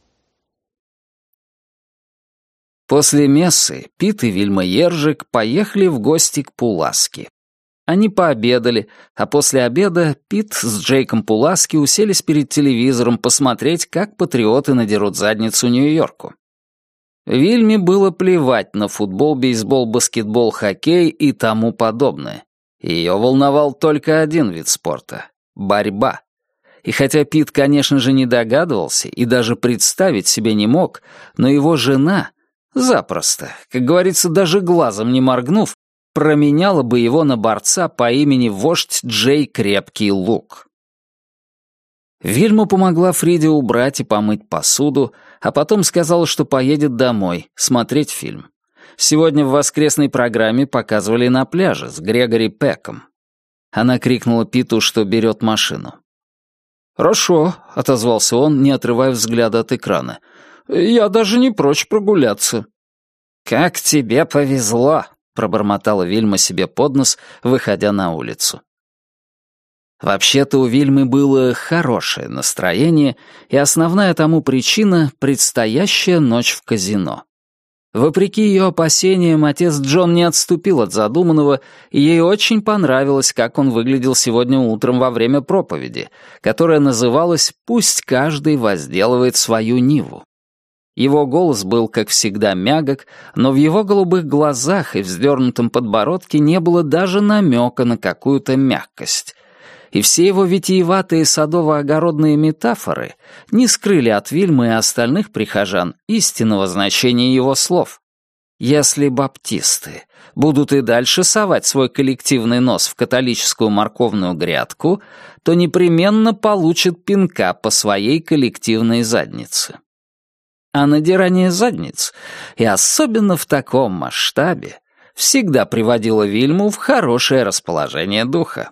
После мессы Пит и Вильма Ержик поехали в гости к Пуласки. Они пообедали, а после обеда Пит с Джейком Пуласки уселись перед телевизором посмотреть, как патриоты надерут задницу Нью-Йорку. Вильме было плевать на футбол, бейсбол, баскетбол, хоккей и тому подобное. Ее волновал только один вид спорта — борьба. И хотя Пит, конечно же, не догадывался и даже представить себе не мог, но его жена запросто, как говорится, даже глазом не моргнув, променяла бы его на борца по имени вождь Джей Крепкий Лук. Вильма помогла Фриде убрать и помыть посуду, а потом сказала, что поедет домой, смотреть фильм. Сегодня в воскресной программе показывали на пляже с Грегори Пеком. Она крикнула Питу, что берет машину. «Хорошо», — отозвался он, не отрывая взгляда от экрана. «Я даже не прочь прогуляться». «Как тебе повезло», — пробормотала Вильма себе под нос, выходя на улицу. Вообще-то у Вильмы было хорошее настроение, и основная тому причина — предстоящая ночь в казино. Вопреки ее опасениям, отец Джон не отступил от задуманного, и ей очень понравилось, как он выглядел сегодня утром во время проповеди, которая называлась «Пусть каждый возделывает свою ниву». Его голос был, как всегда, мягок, но в его голубых глазах и вздернутом подбородке не было даже намека на какую-то мягкость. И все его витиеватые садово-огородные метафоры не скрыли от Вильмы и остальных прихожан истинного значения его слов. Если баптисты будут и дальше совать свой коллективный нос в католическую морковную грядку, то непременно получат пинка по своей коллективной заднице. А надирание задниц, и особенно в таком масштабе, всегда приводило Вильму в хорошее расположение духа.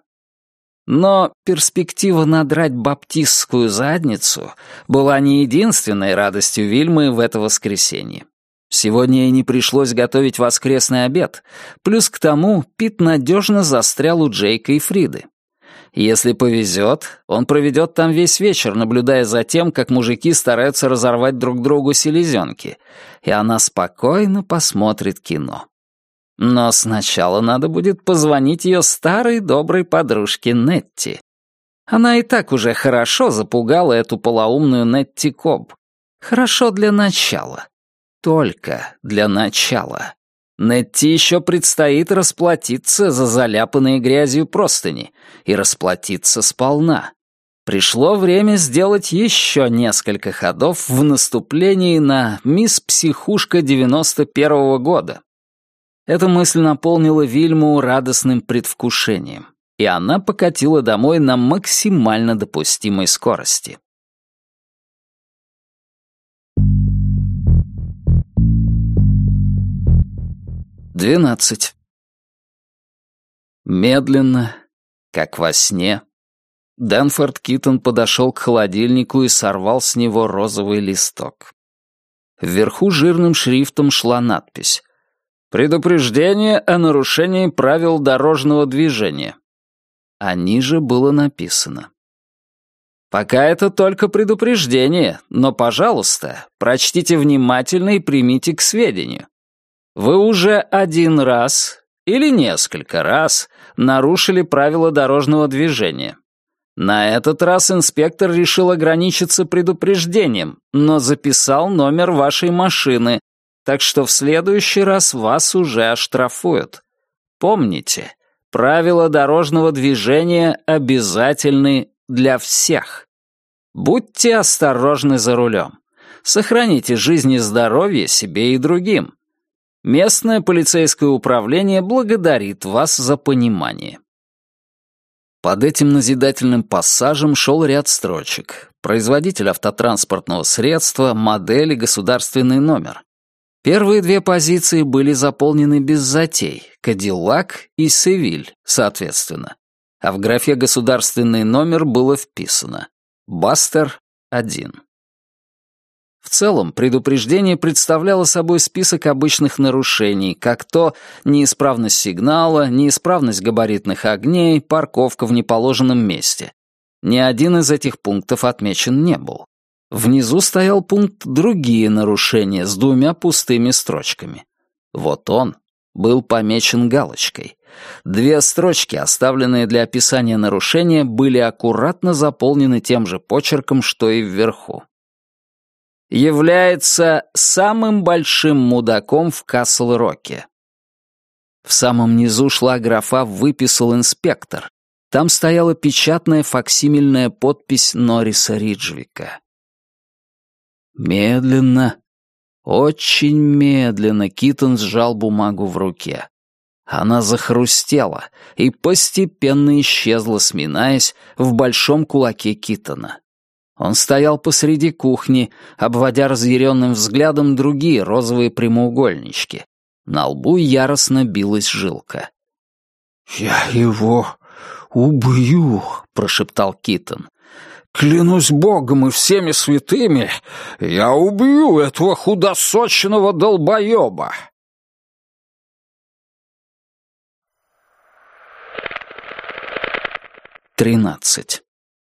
Но перспектива надрать баптистскую задницу была не единственной радостью Вильмы в это воскресенье. Сегодня ей не пришлось готовить воскресный обед, плюс к тому Пит надежно застрял у Джейка и Фриды. Если повезет, он проведет там весь вечер, наблюдая за тем, как мужики стараются разорвать друг другу селезенки, и она спокойно посмотрит кино. Но сначала надо будет позвонить ее старой доброй подружке Нетти. Она и так уже хорошо запугала эту полоумную Нетти Коб. Хорошо для начала. Только для начала. Нетти еще предстоит расплатиться за заляпанные грязью простыни, и расплатиться сполна. Пришло время сделать еще несколько ходов в наступлении на «Мисс Психушка» девяносто первого года. Эта мысль наполнила Вильму радостным предвкушением, и она покатила домой на максимально допустимой скорости. Двенадцать. Медленно, как во сне, Дэнфорд Китон подошел к холодильнику и сорвал с него розовый листок. Вверху жирным шрифтом шла надпись «Предупреждение о нарушении правил дорожного движения». А ниже было написано: «Пока это только предупреждение, но, пожалуйста, прочтите внимательно и примите к сведению. Вы уже один раз или несколько раз нарушили правила дорожного движения. На этот раз инспектор решил ограничиться предупреждением, но записал номер вашей машины, так что в следующий раз вас уже оштрафуют. Помните, правила дорожного движения обязательны для всех. Будьте осторожны за рулем. Сохраните жизнь и здоровье себе и другим. Местное полицейское управление благодарит вас за понимание». Под этим назидательным пассажем шел ряд строчек. Производитель автотранспортного средства, модель и государственный номер. Первые две позиции были заполнены без затей — «Кадиллак» и «Севиль», соответственно. А в графе «государственный номер» было вписано «Бастер один». В целом, предупреждение представляло собой список обычных нарушений, как то неисправность сигнала, неисправность габаритных огней, парковка в неположенном месте. Ни один из этих пунктов отмечен не был. Внизу стоял пункт «Другие нарушения» с двумя пустыми строчками. Вот он, был помечен галочкой. Две строчки, оставленные для описания нарушения, были аккуратно заполнены тем же почерком, что и вверху. Является самым большим мудаком в Касл-Роке. В самом низу шла графа «Выписал инспектор». Там стояла печатная факсимильная подпись Норриса Риджвика. Медленно, очень медленно Китон сжал бумагу в руке. Она захрустела и постепенно исчезла, сминаясь в большом кулаке Китона. Он стоял посреди кухни, обводя разъяренным взглядом другие розовые прямоугольнички. На лбу яростно билась жилка. «Я его убью», — прошептал Китон. «Клянусь Богом и всеми святыми, я убью этого худосочного долбоеба!» тринадцать.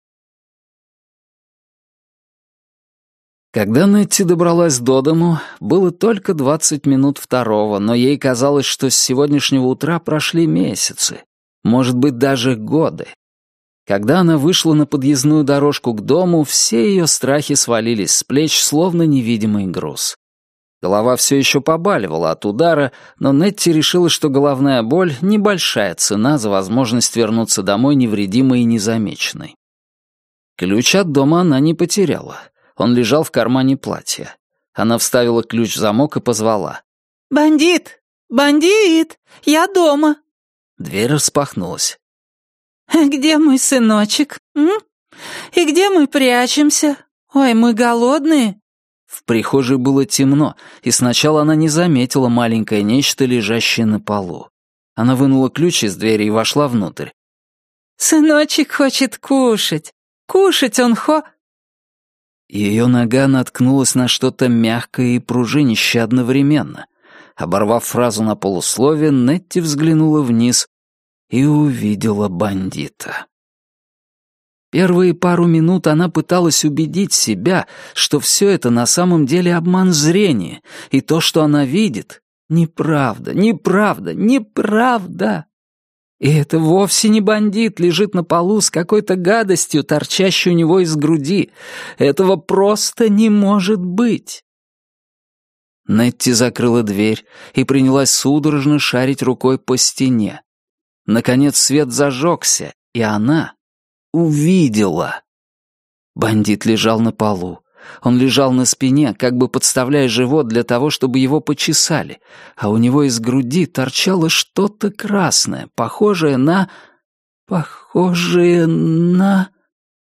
Когда Нетти добралась до дому, было только двадцать минут второго, но ей казалось, что с сегодняшнего утра прошли месяцы, может быть, даже годы. Когда она вышла на подъездную дорожку к дому, все ее страхи свалились с плеч, словно невидимый груз. Голова все еще побаливала от удара, но Нетти решила, что головная боль — небольшая цена за возможность вернуться домой невредимой и незамеченной. Ключ от дома она не потеряла. Он лежал в кармане платья. Она вставила ключ в замок и позвала. «Бандит! Бандит! Я дома!» Дверь распахнулась. «Где мой сыночек? М? И где мы прячемся? Ой, мы голодные!» В прихожей было темно, и сначала она не заметила маленькое нечто, лежащее на полу. Она вынула ключ из двери и вошла внутрь. «Сыночек хочет кушать. Кушать он хо...» Ее нога наткнулась на что-то мягкое и пружинище одновременно. Оборвав фразу на полуслове, Нетти взглянула вниз и увидела бандита. Первые пару минут она пыталась убедить себя, что все это на самом деле обман зрения, и то, что она видит, неправда, неправда, неправда. И это вовсе не бандит лежит на полу с какой-то гадостью, торчащей у него из груди. Этого просто не может быть. Нетти закрыла дверь и принялась судорожно шарить рукой по стене. Наконец свет зажегся, и она увидела. Бандит лежал на полу. Он лежал на спине, как бы подставляя живот для того, чтобы его почесали, а у него из груди торчало что-то красное, похожее на... похожее на...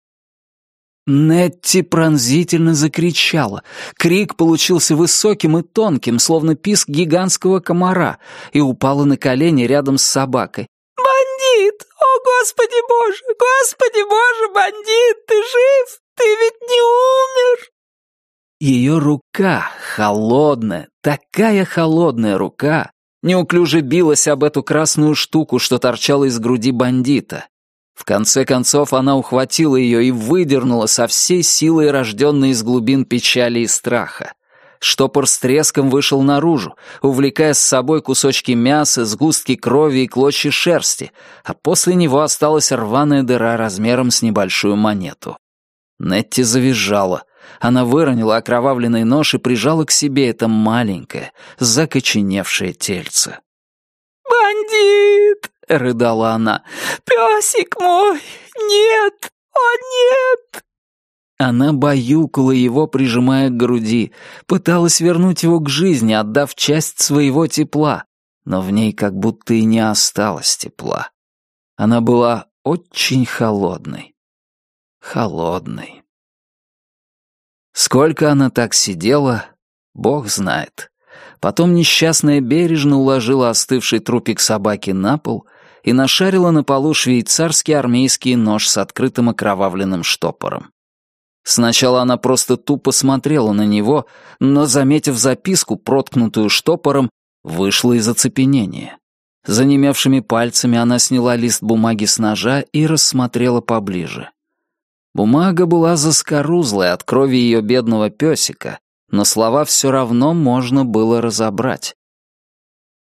Нетти пронзительно закричала. Крик получился высоким и тонким, словно писк гигантского комара, и упала на колени рядом с собакой. «Бандит! О, Господи Боже! Господи Боже, бандит! Ты жив? Ты ведь не умер!» Ее рука, холодная, такая холодная рука, неуклюже билась об эту красную штуку, что торчала из груди бандита. В конце концов она ухватила ее и выдернула со всей силой, рожденной из глубин печали и страха. Штопор с треском вышел наружу, увлекая с собой кусочки мяса, сгустки крови и клочья шерсти, а после него осталась рваная дыра размером с небольшую монету. Нетти завизжала. Она выронила окровавленный нож и прижала к себе это маленькое, закоченевшее тельце. «Бандит!» — рыдала она. «Песик мой! Нет! О, нет!» Она баюкала его, прижимая к груди, пыталась вернуть его к жизни, отдав часть своего тепла, но в ней как будто и не осталось тепла. Она была очень холодной. Холодной. Сколько она так сидела, Бог знает. Потом несчастная бережно уложила остывший трупик собаки на пол и нашарила на полу швейцарский армейский нож с открытым окровавленным штопором. Сначала она просто тупо смотрела на него, но, заметив записку, проткнутую штопором, вышла из оцепенения. Занемевшими пальцами она сняла лист бумаги с ножа и рассмотрела поближе. Бумага была заскорузлой от крови ее бедного песика, но слова все равно можно было разобрать.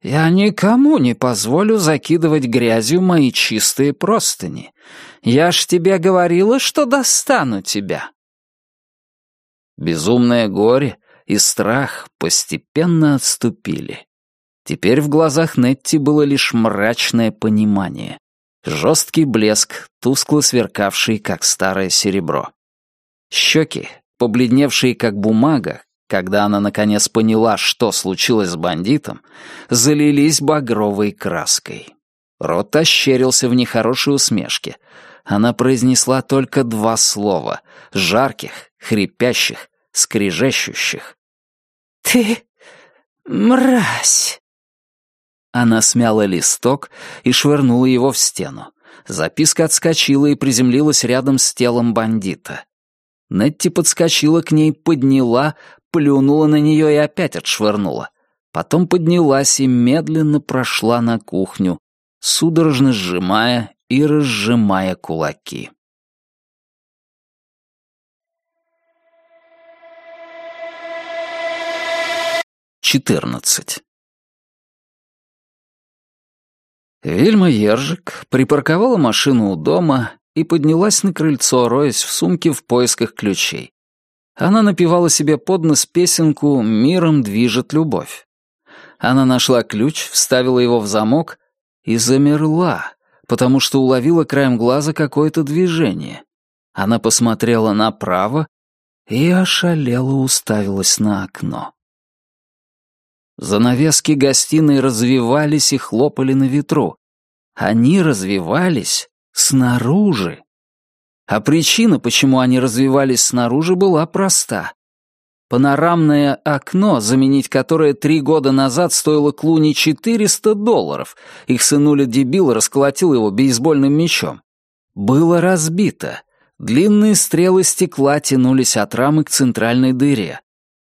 «Я никому не позволю закидывать грязью мои чистые простыни. Я ж тебе говорила, что достану тебя». Безумное горе и страх постепенно отступили. Теперь в глазах Нетти было лишь мрачное понимание. Жесткий блеск, тускло сверкавший, как старое серебро. Щеки, побледневшие, как бумага, когда она наконец поняла, что случилось с бандитом, залились багровой краской. Рот ощерился в нехорошей усмешке. Она произнесла только два слова, жарких, хрипящих, скрежещущих. «Ты мразь!» Она смяла листок и швырнула его в стену. Записка отскочила и приземлилась рядом с телом бандита. Нетти подскочила к ней, подняла, плюнула на нее и опять отшвырнула. Потом поднялась и медленно прошла на кухню, судорожно сжимая и разжимая кулаки. четырнадцать. Вильма Ержик припарковала машину у дома и поднялась на крыльцо, роясь в сумке в поисках ключей. Она напевала себе под нос песенку «Миром движет любовь». Она нашла ключ, вставила его в замок и замерла, потому что уловила краем глаза какое-то движение. Она посмотрела направо и ошалела уставилась на окно. Занавески гостиной развивались и хлопали на ветру. Они развивались снаружи. А причина, почему они развивались снаружи, была проста. Панорамное окно, заменить которое три года назад стоило Клуни четыреста долларов, их сынуля-дебил расколотил его бейсбольным мячом, было разбито. Длинные стрелы стекла тянулись от рамы к центральной дыре.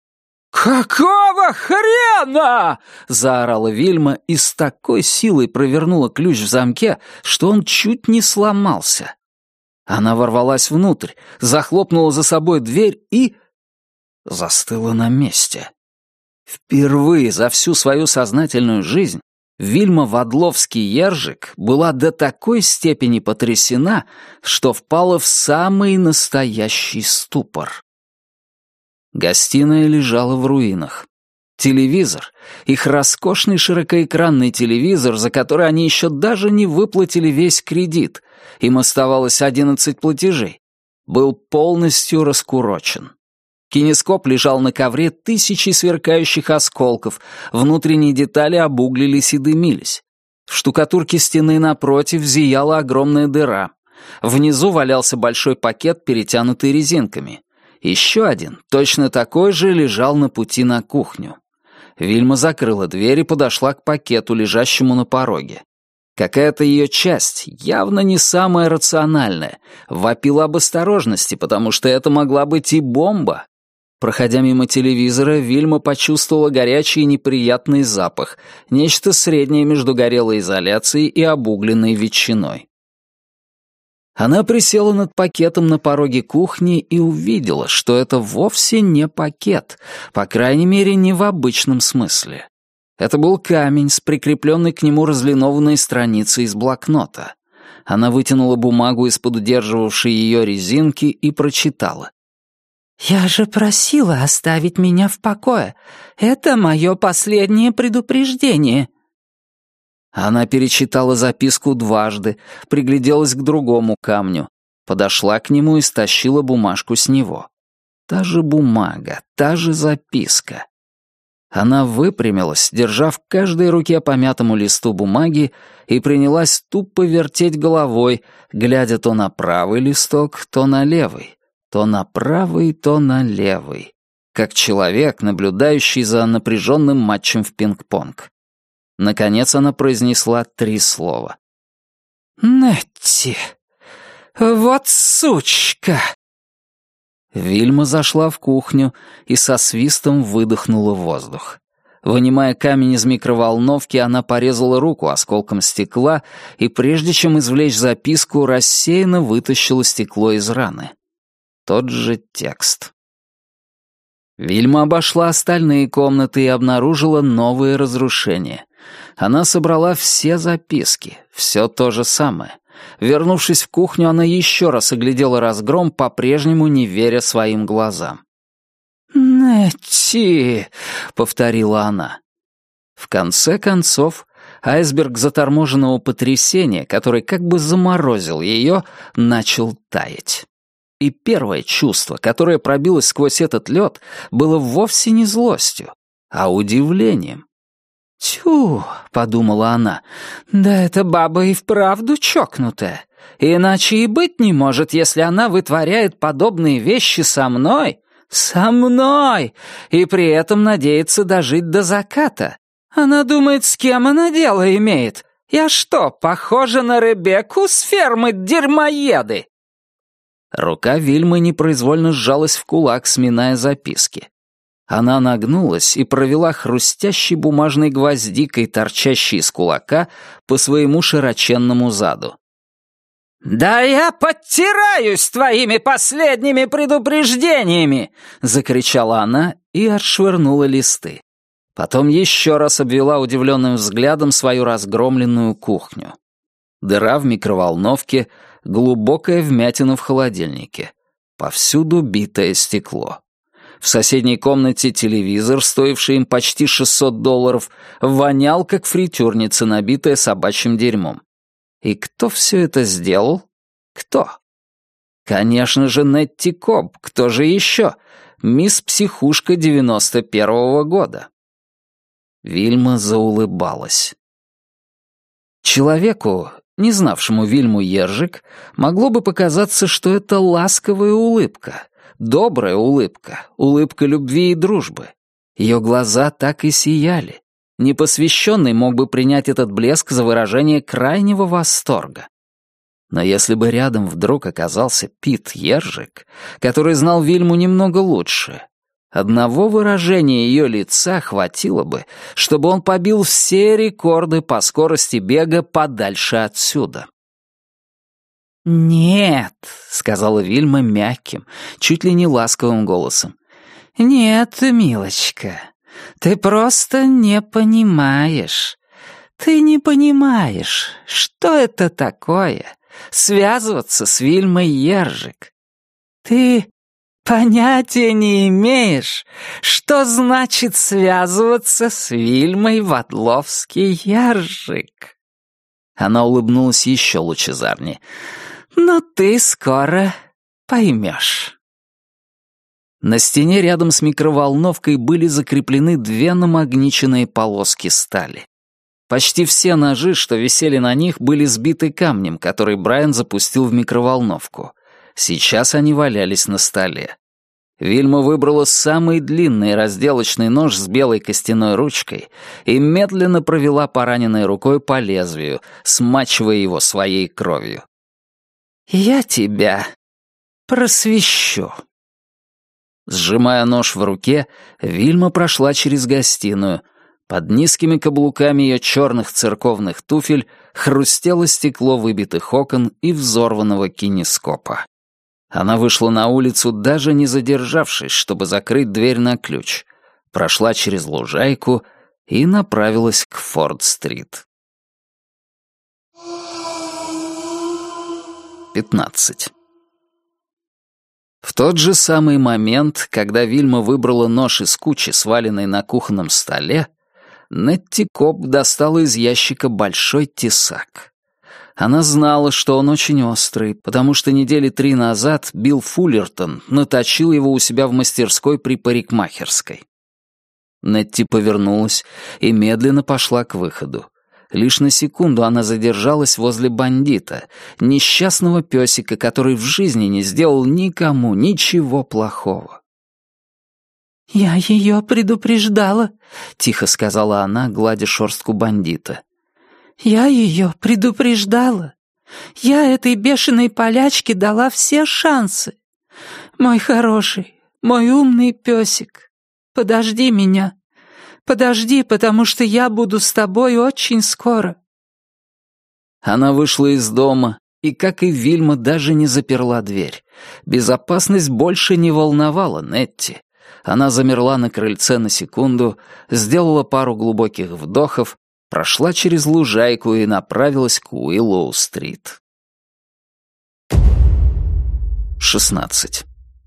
«Какого хрена?» — заорала Вильма и с такой силой провернула ключ в замке, что он чуть не сломался. Она ворвалась внутрь, захлопнула за собой дверь и... застыла на месте. Впервые за всю свою сознательную жизнь Вильма Вадловский-Ержик была до такой степени потрясена, что впала в самый настоящий ступор. Гостиная лежала в руинах. Телевизор, их роскошный широкоэкранный телевизор, за который они еще даже не выплатили весь кредит, им оставалось одиннадцать платежей, был полностью раскурочен. Кинескоп лежал на ковре тысячи сверкающих осколков, внутренние детали обуглились и дымились. В штукатурке стены напротив зияла огромная дыра. Внизу валялся большой пакет, перетянутый резинками. Еще один, точно такой же, лежал на пути на кухню. Вильма закрыла дверь и подошла к пакету, лежащему на пороге. Какая-то ее часть, явно не самая рациональная, вопила об осторожности, потому что это могла быть и бомба. Проходя мимо телевизора, Вильма почувствовала горячий и неприятный запах, нечто среднее между горелой изоляцией и обугленной ветчиной. Она присела над пакетом на пороге кухни и увидела, что это вовсе не пакет, по крайней мере, не в обычном смысле. Это был камень с прикрепленной к нему разлинованной страницей из блокнота. Она вытянула бумагу из-под удерживавшей ее резинки и прочитала. «Я же просила оставить меня в покое. Это мое последнее предупреждение». Она перечитала записку дважды, пригляделась к другому камню, подошла к нему и стащила бумажку с него. Та же бумага, та же записка. Она выпрямилась, держа в каждой руке по мятому листу бумаги, и принялась тупо вертеть головой, глядя то на правый листок, то на левый, то на правый, то на левый, как человек, наблюдающий за напряженным матчем в пинг-понг. Наконец она произнесла три слова. «Нетти! Вот сучка!» Вильма зашла в кухню и со свистом выдохнула воздух. Вынимая камень из микроволновки, она порезала руку осколком стекла и, прежде чем извлечь записку, рассеянно вытащила стекло из раны. Тот же текст. Вильма обошла остальные комнаты и обнаружила новые разрушения. Она собрала все записки, все то же самое. Вернувшись в кухню, она еще раз оглядела разгром, по-прежнему не веря своим глазам. «Нетти», — повторила она. В конце концов, айсберг заторможенного потрясения, который как бы заморозил ее, начал таять. И первое чувство, которое пробилось сквозь этот лед, было вовсе не злостью, а удивлением. «Тю», — подумала она, — «да эта баба и вправду чокнутая. Иначе и быть не может, если она вытворяет подобные вещи со мной, со мной, и при этом надеется дожить до заката. Она думает, с кем она дело имеет. Я что, похожа на Ребекку с фермы дерьмоеды?» Рука Вильмы непроизвольно сжалась в кулак, сминая записки. Она нагнулась и провела хрустящей бумажной гвоздикой, торчащей из кулака, по своему широченному заду. «Да я подтираюсь твоими последними предупреждениями!» — закричала она и отшвырнула листы. Потом еще раз обвела удивленным взглядом свою разгромленную кухню. Дыра в микроволновке, глубокая вмятина в холодильнике. Повсюду битое стекло. В соседней комнате телевизор, стоивший им почти шестьсот долларов, вонял, как фритюрница, набитая собачьим дерьмом. И кто все это сделал? Кто? Конечно же, Нетти Кобб. Кто же еще? Мисс Психушка девяносто первого года. Вильма заулыбалась. Человеку, не знавшему Вильму Ержик, могло бы показаться, что это ласковая улыбка, добрая улыбка, улыбка любви и дружбы. Ее глаза так и сияли. Непосвященный мог бы принять этот блеск за выражение крайнего восторга. Но если бы рядом вдруг оказался Пит Ержик, который знал Вильму немного лучше, одного выражения ее лица хватило бы, чтобы он побил все рекорды по скорости бега подальше отсюда. «Нет», — сказала Вильма мягким, чуть ли не ласковым голосом. «Нет, милочка, ты просто не понимаешь. Ты не понимаешь, что это такое — связываться с Вильмой Ержик. Ты понятия не имеешь, что значит связываться с Вильмой Вадловский-Ержик». Она улыбнулась еще лучезарнее. «Но ты скоро поймешь». На стене рядом с микроволновкой были закреплены две намагниченные полоски стали. Почти все ножи, что висели на них, были сбиты камнем, который Брайан запустил в микроволновку. Сейчас они валялись на столе. Вильма выбрала самый длинный разделочный нож с белой костяной ручкой и медленно провела пораненной рукой по лезвию, смачивая его своей кровью. «Я тебя просвещу». Сжимая нож в руке, Вильма прошла через гостиную. Под низкими каблуками ее черных церковных туфель хрустело стекло выбитых окон и взорванного кинескопа. Она вышла на улицу, даже не задержавшись, чтобы закрыть дверь на ключ, прошла через лужайку и направилась к Форд-стрит. пятнадцать. В тот же самый момент, когда Вильма выбрала нож из кучи, сваленной на кухонном столе, Нетти Кобб достала из ящика большой тесак. Она знала, что он очень острый, потому что недели три назад Билл Фуллертон наточил его у себя в мастерской при парикмахерской. Нетти повернулась и медленно пошла к выходу. Лишь на секунду она задержалась возле бандита, несчастного песика, который в жизни не сделал никому ничего плохого. «Я ее предупреждала», — тихо сказала она, гладя шерстку бандита. «Я ее предупреждала. Я этой бешеной полячке дала все шансы. Мой хороший, мой умный песик, подожди меня. Подожди, потому что я буду с тобой очень скоро». Она вышла из дома и, как и Вильма, даже не заперла дверь. Безопасность больше не волновала Нетти. Она замерла на крыльце на секунду, сделала пару глубоких вдохов прошла через лужайку и направилась к Уиллоу-стрит. шестнадцать.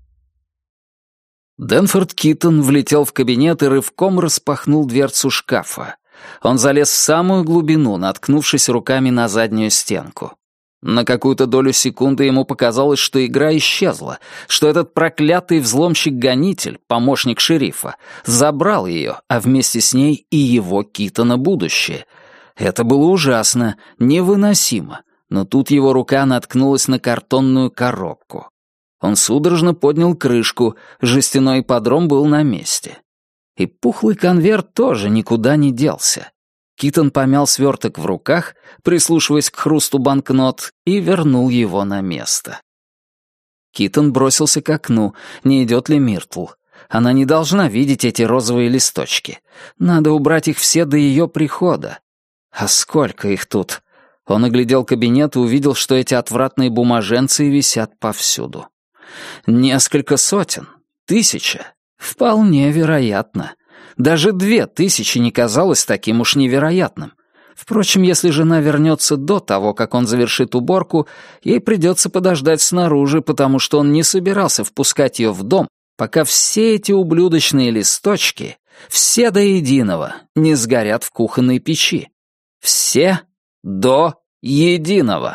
Дэнфорд Китон влетел в кабинет и рывком распахнул дверцу шкафа. Он залез в самую глубину, наткнувшись руками на заднюю стенку. На какую-то долю секунды ему показалось, что игра исчезла, что этот проклятый взломщик-гонитель, помощник шерифа, забрал ее, а вместе с ней и его Китона будущее. Это было ужасно, невыносимо, но тут его рука наткнулась на картонную коробку. Он судорожно поднял крышку, жестяной ипподром был на месте. И пухлый конверт тоже никуда не делся. Китон помял сверток в руках, прислушиваясь к хрусту банкнот, и вернул его на место. Китон бросился к окну, не идет ли Миртл. Она не должна видеть эти розовые листочки. Надо убрать их все до ее прихода. А сколько их тут? Он оглядел кабинет и увидел, что эти отвратные бумаженцы висят повсюду. Несколько сотен, тысяча. Вполне вероятно. Даже две тысячи не казалось таким уж невероятным. Впрочем, если жена вернется до того, как он завершит уборку, ей придется подождать снаружи, потому что он не собирался впускать ее в дом, пока все эти ублюдочные листочки, все до единого, не сгорят в кухонной печи. Все до единого.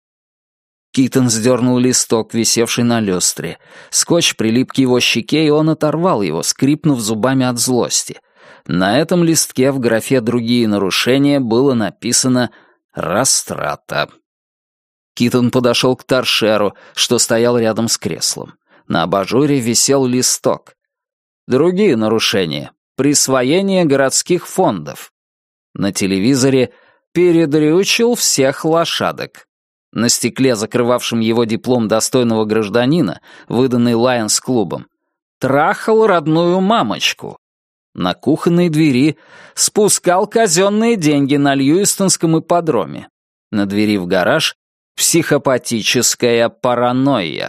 Китон сдернул листок, висевший на люстре. Скотч прилип к его щеке, и он оторвал его, скрипнув зубами от злости. На этом листке в графе «Другие нарушения» было написано «Растрата». Китон подошел к торшеру, что стоял рядом с креслом. На абажуре висел листок. «Другие нарушения. Присвоение городских фондов». На телевизоре «Передрючил всех лошадок». На стекле, закрывавшем его диплом достойного гражданина, выданный Лайонс-клубом, «Трахал родную мамочку». На кухонной двери «Спускал казенные деньги на Льюистонском ипподроме». На двери в гараж «Психопатическая паранойя».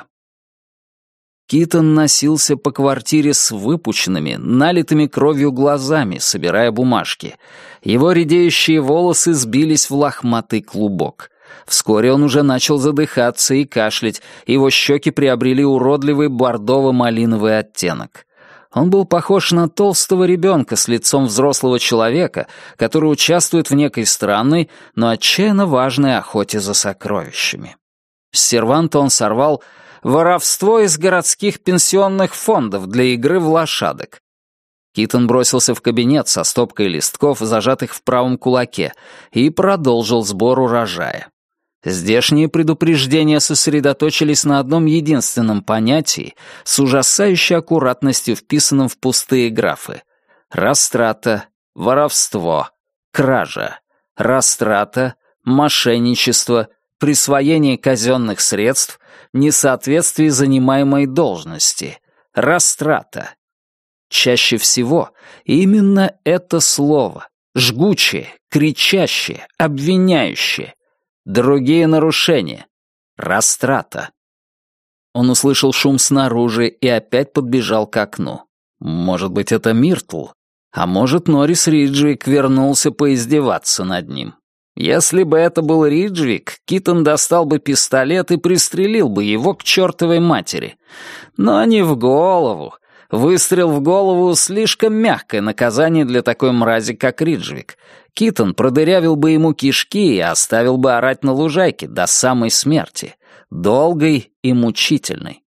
Китон носился по квартире с выпученными, налитыми кровью глазами, собирая бумажки. Его редеющие волосы сбились в лохматый клубок. Вскоре он уже начал задыхаться и кашлять, его щеки приобрели уродливый бордово-малиновый оттенок. Он был похож на толстого ребенка с лицом взрослого человека, который участвует в некой странной, но отчаянно важной охоте за сокровищами. С серванта он сорвал «Воровство из городских пенсионных фондов для игры в лошадок». Китон бросился в кабинет со стопкой листков, зажатых в правом кулаке, и продолжил сбор урожая. Здешние предупреждения сосредоточились на одном единственном понятии, с ужасающей аккуратностью вписанном в пустые графы. Растрата, воровство, кража, растрата, мошенничество, присвоение казенных средств, несоответствие занимаемой должности, растрата. Чаще всего именно это слово, жгучее, кричащее, обвиняющее. Другие нарушения. Растрата. Он услышал шум снаружи и опять подбежал к окну. Может быть, это Миртл, а может, Норрис Риджвик вернулся поиздеваться над ним. Если бы это был Риджвик, Китон достал бы пистолет и пристрелил бы его к чертовой матери. Но не в голову. Выстрел в голову — слишком мягкое наказание для такой мрази, как Риджвик. Китон продырявил бы ему кишки и оставил бы орать на лужайке до самой смерти, долгой и мучительной.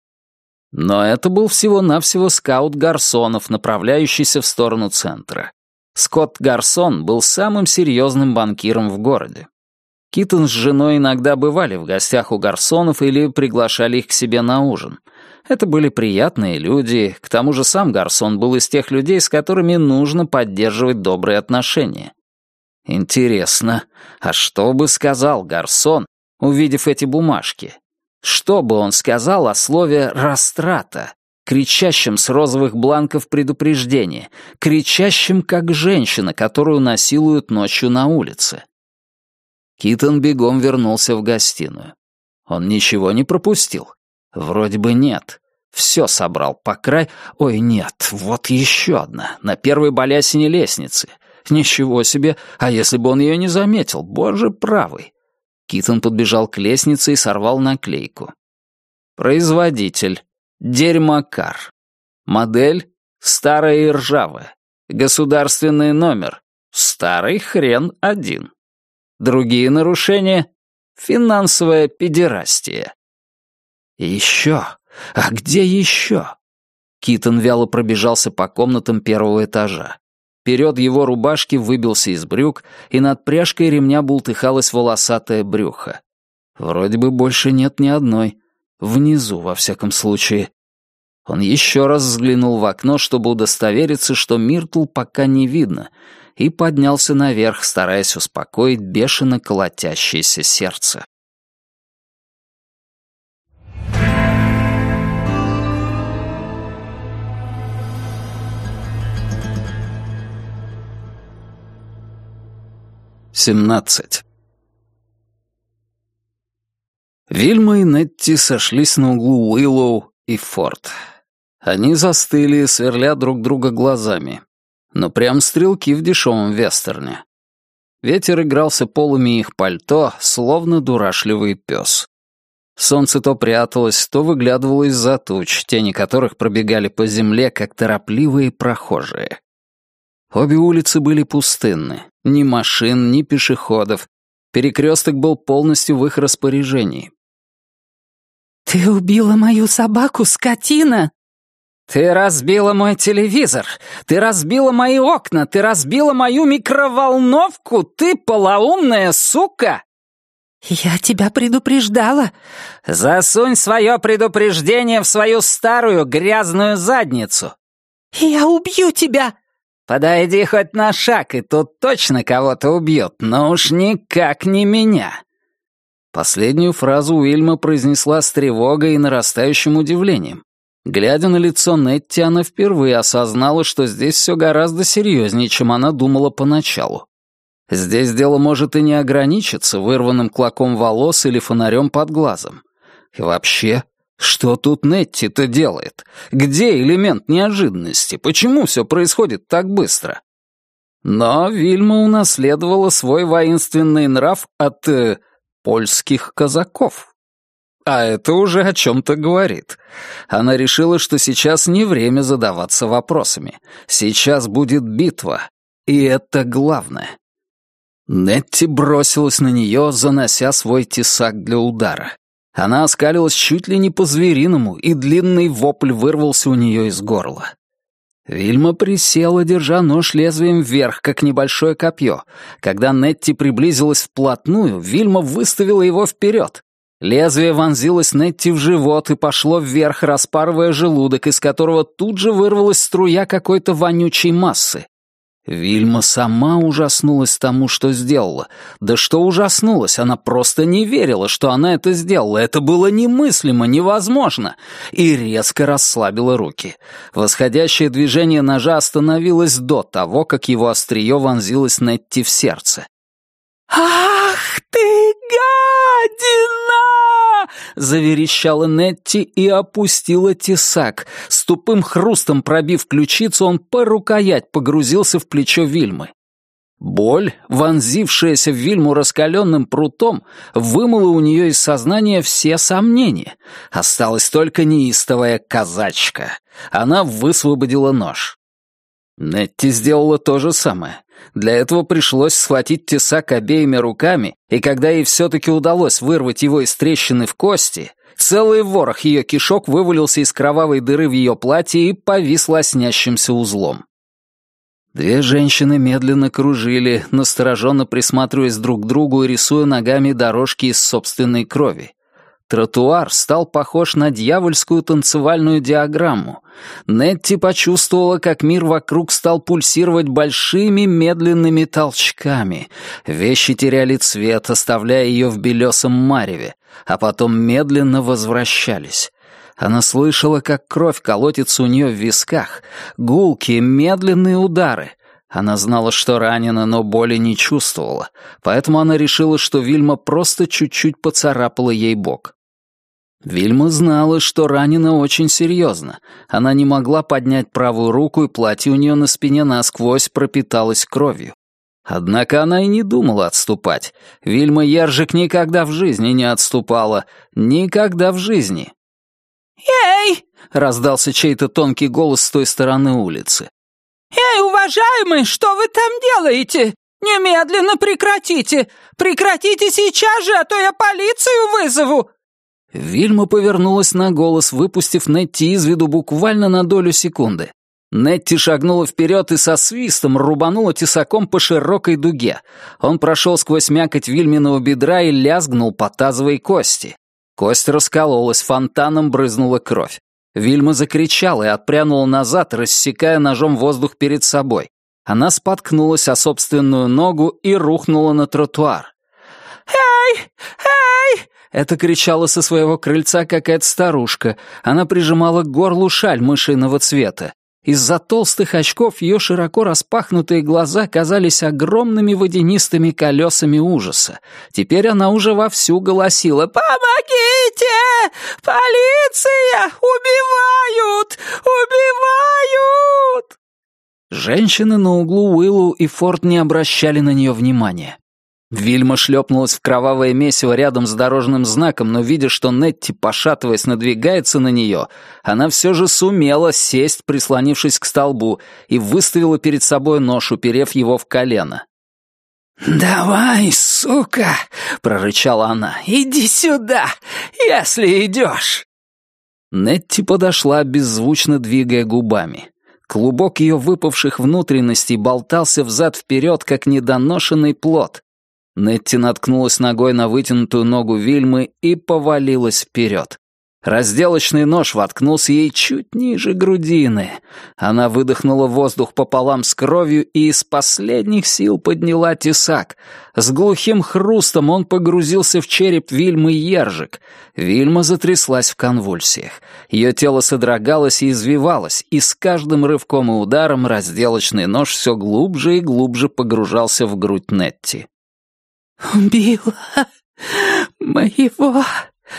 Но это был всего-навсего скаут Гарсонов, направляющийся в сторону центра. Скотт Гарсон был самым серьезным банкиром в городе. Китон с женой иногда бывали в гостях у Гарсонов или приглашали их к себе на ужин. Это были приятные люди, к тому же сам Гарсон был из тех людей, с которыми нужно поддерживать добрые отношения. Интересно, а что бы сказал Гарсон, увидев эти бумажки? Что бы он сказал о слове «растрата», кричащем с розовых бланков предупреждения, кричащем как женщина, которую насилуют ночью на улице? Китон бегом вернулся в гостиную. Он ничего не пропустил. Вроде бы нет. Все собрал по край. Ой, нет, вот еще одна, на первой балясине лестницы. Ничего себе, а если бы он ее не заметил, боже правый. Китон подбежал к лестнице и сорвал наклейку. Производитель. Дерьмокар. Модель. Старая и ржавая. Государственный номер. Старый хрен один. Другие нарушения. Финансовая педерастия. Еще. А где еще? Китон вяло пробежался по комнатам первого этажа. Вперед его рубашки выбился из брюк, и над пряжкой ремня бултыхалось волосатое брюхо. Вроде бы больше нет ни одной. Внизу, во всяком случае. Он еще раз взглянул в окно, чтобы удостовериться, что Миртл пока не видно, и поднялся наверх, стараясь успокоить бешено колотящееся сердце. семнадцать. Вильма и Нетти сошлись на углу Уиллоу и Форд. Они застыли, сверля друг друга глазами. Но прям стрелки в дешевом вестерне. Ветер игрался полами их пальто, словно дурашливый пес. Солнце то пряталось, то выглядывало из-за туч, тени которых пробегали по земле, как торопливые прохожие. Обе улицы были пустынны. Ни машин, ни пешеходов. Перекресток был полностью в их распоряжении. «Ты убила мою собаку, скотина!» «Ты разбила мой телевизор! Ты разбила мои окна! Ты разбила мою микроволновку! Ты полоумная сука!» «Я тебя предупреждала!» «Засунь свое предупреждение в свою старую грязную задницу!» «Я убью тебя!» «Подойди хоть на шаг, и тут точно кого-то убьет, но уж никак не меня!» Последнюю фразу Уильма произнесла с тревогой и нарастающим удивлением. Глядя на лицо Нетти, она впервые осознала, что здесь все гораздо серьезнее, чем она думала поначалу. Здесь дело может и не ограничиться вырванным клоком волос или фонарем под глазом. И вообще, что тут Нетти-то делает? Где элемент неожиданности? Почему все происходит так быстро? Но Вильма унаследовала свой воинственный нрав от э, польских казаков. А это уже о чем-то говорит. Она решила, что сейчас не время задаваться вопросами. Сейчас будет битва. И это главное. Нетти бросилась на нее, занося свой тесак для удара. Она оскалилась чуть ли не по-звериному, и длинный вопль вырвался у нее из горла. Вильма присела, держа нож лезвием вверх, как небольшое копье. Когда Нетти приблизилась вплотную, Вильма выставила его вперед. Лезвие вонзилось Нетти в живот и пошло вверх, распарывая желудок, из которого тут же вырвалась струя какой-то вонючей массы. Вильма сама ужаснулась тому, что сделала. Да что ужаснулась, она просто не верила, что она это сделала. Это было немыслимо, невозможно. И резко расслабила руки. Восходящее движение ножа остановилось до того, как его острие вонзилось Нетти в сердце. «Ах ты, гадина!» — заверещала Нетти и опустила тесак. С тупым хрустом пробив ключицу, он по рукоять погрузился в плечо Вильмы. Боль, вонзившаяся в Вильму раскаленным прутом, вымыла у нее из сознания все сомнения. Осталась только неистовая казачка. Она высвободила нож. Нетти сделала то же самое. Для этого пришлось схватить тесак обеими руками, и когда ей все-таки удалось вырвать его из трещины в кости, целый ворох ее кишок вывалился из кровавой дыры в ее платье и повис лоснящимся узлом. Две женщины медленно кружили, настороженно присматриваясь друг к другу и рисуя ногами дорожки из собственной крови. Тротуар стал похож на дьявольскую танцевальную диаграмму. Нетти почувствовала, как мир вокруг стал пульсировать большими медленными толчками. Вещи теряли цвет, оставляя ее в белесом мареве, а потом медленно возвращались. Она слышала, как кровь колотится у нее в висках, гулкие, медленные удары. Она знала, что ранена, но боли не чувствовала, поэтому она решила, что Вильма просто чуть-чуть поцарапала ей бок. Вильма знала, что ранена очень серьезно. Она не могла поднять правую руку, и платье у нее на спине насквозь пропиталось кровью. Однако она и не думала отступать. Вильма Ержик никогда в жизни не отступала. Никогда в жизни. «Эй!» — раздался чей-то тонкий голос с той стороны улицы. «Эй, уважаемый, что вы там делаете? Немедленно прекратите! Прекратите сейчас же, а то я полицию вызову!» Вильма повернулась на голос, выпустив Нетти из виду буквально на долю секунды. Нетти шагнула вперед и со свистом рубанула тесаком по широкой дуге. Он прошел сквозь мякоть Вильминого бедра и лязгнул по тазовой кости. Кость раскололась, фонтаном брызнула кровь. Вильма закричала и отпрянула назад, рассекая ножом воздух перед собой. Она споткнулась о собственную ногу и рухнула на тротуар. «Эй! Эй!» Это кричала со своего крыльца какая-то старушка. Она прижимала к горлу шаль мышиного цвета. Из-за толстых очков ее широко распахнутые глаза казались огромными водянистыми колесами ужаса. Теперь она уже вовсю голосила: «Помогите! Полиция! Убивают! Убивают!» Женщины на углу Уиллоу и Форд не обращали на нее внимания. Вильма шлепнулась в кровавое месиво рядом с дорожным знаком, но, видя, что Нетти, пошатываясь, надвигается на нее, она все же сумела сесть, прислонившись к столбу, и выставила перед собой нож, уперев его в колено. «Давай, сука!» — прорычала она. «Иди сюда, если идешь!» Нетти подошла, беззвучно двигая губами. Клубок ее выпавших внутренностей болтался взад-вперед, как недоношенный плод. Нетти наткнулась ногой на вытянутую ногу Вильмы и повалилась вперед. Разделочный нож воткнулся ей чуть ниже грудины. Она выдохнула воздух пополам с кровью и из последних сил подняла тесак. С глухим хрустом он погрузился в череп Вильмы Ержик. Вильма затряслась в конвульсиях. Ее тело содрогалось и извивалось, и с каждым рывком и ударом разделочный нож все глубже и глубже погружался в грудь Нетти. «Убила моего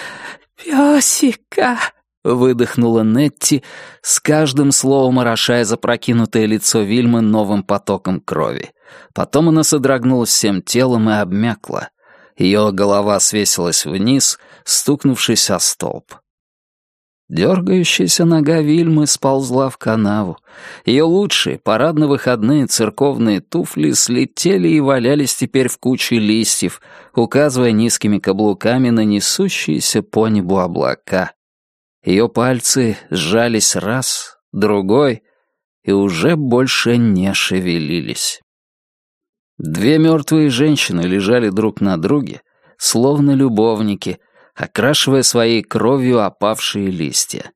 песика», — выдохнула Нетти, с каждым словом орошая запрокинутое лицо Вильмы новым потоком крови. Потом она содрогнулась всем телом и обмякла. Ее голова свесилась вниз, стукнувшись о столб. Дергающаяся нога Вильмы сползла в канаву. Ее лучшие парадно-выходные церковные туфли слетели и валялись теперь в куче листьев, указывая низкими каблуками на несущиеся по небу облака. Ее пальцы сжались раз, другой, и уже больше не шевелились. Две мертвые женщины лежали друг на друге, словно любовники, окрашивая своей кровью опавшие листья.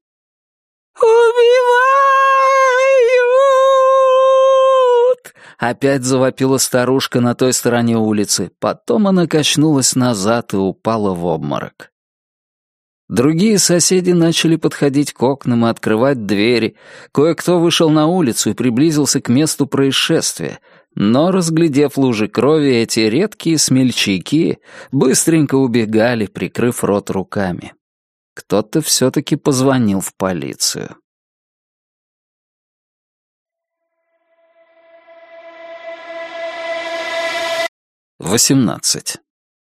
«Убивают!» Опять завопила старушка на той стороне улицы. Потом она качнулась назад и упала в обморок. Другие соседи начали подходить к окнам и открывать двери. Кое-кто вышел на улицу и приблизился к месту происшествия. Но, разглядев лужи крови, эти редкие смельчаки быстренько убегали, прикрыв рот руками. Кто-то все-таки позвонил в полицию. восемнадцать.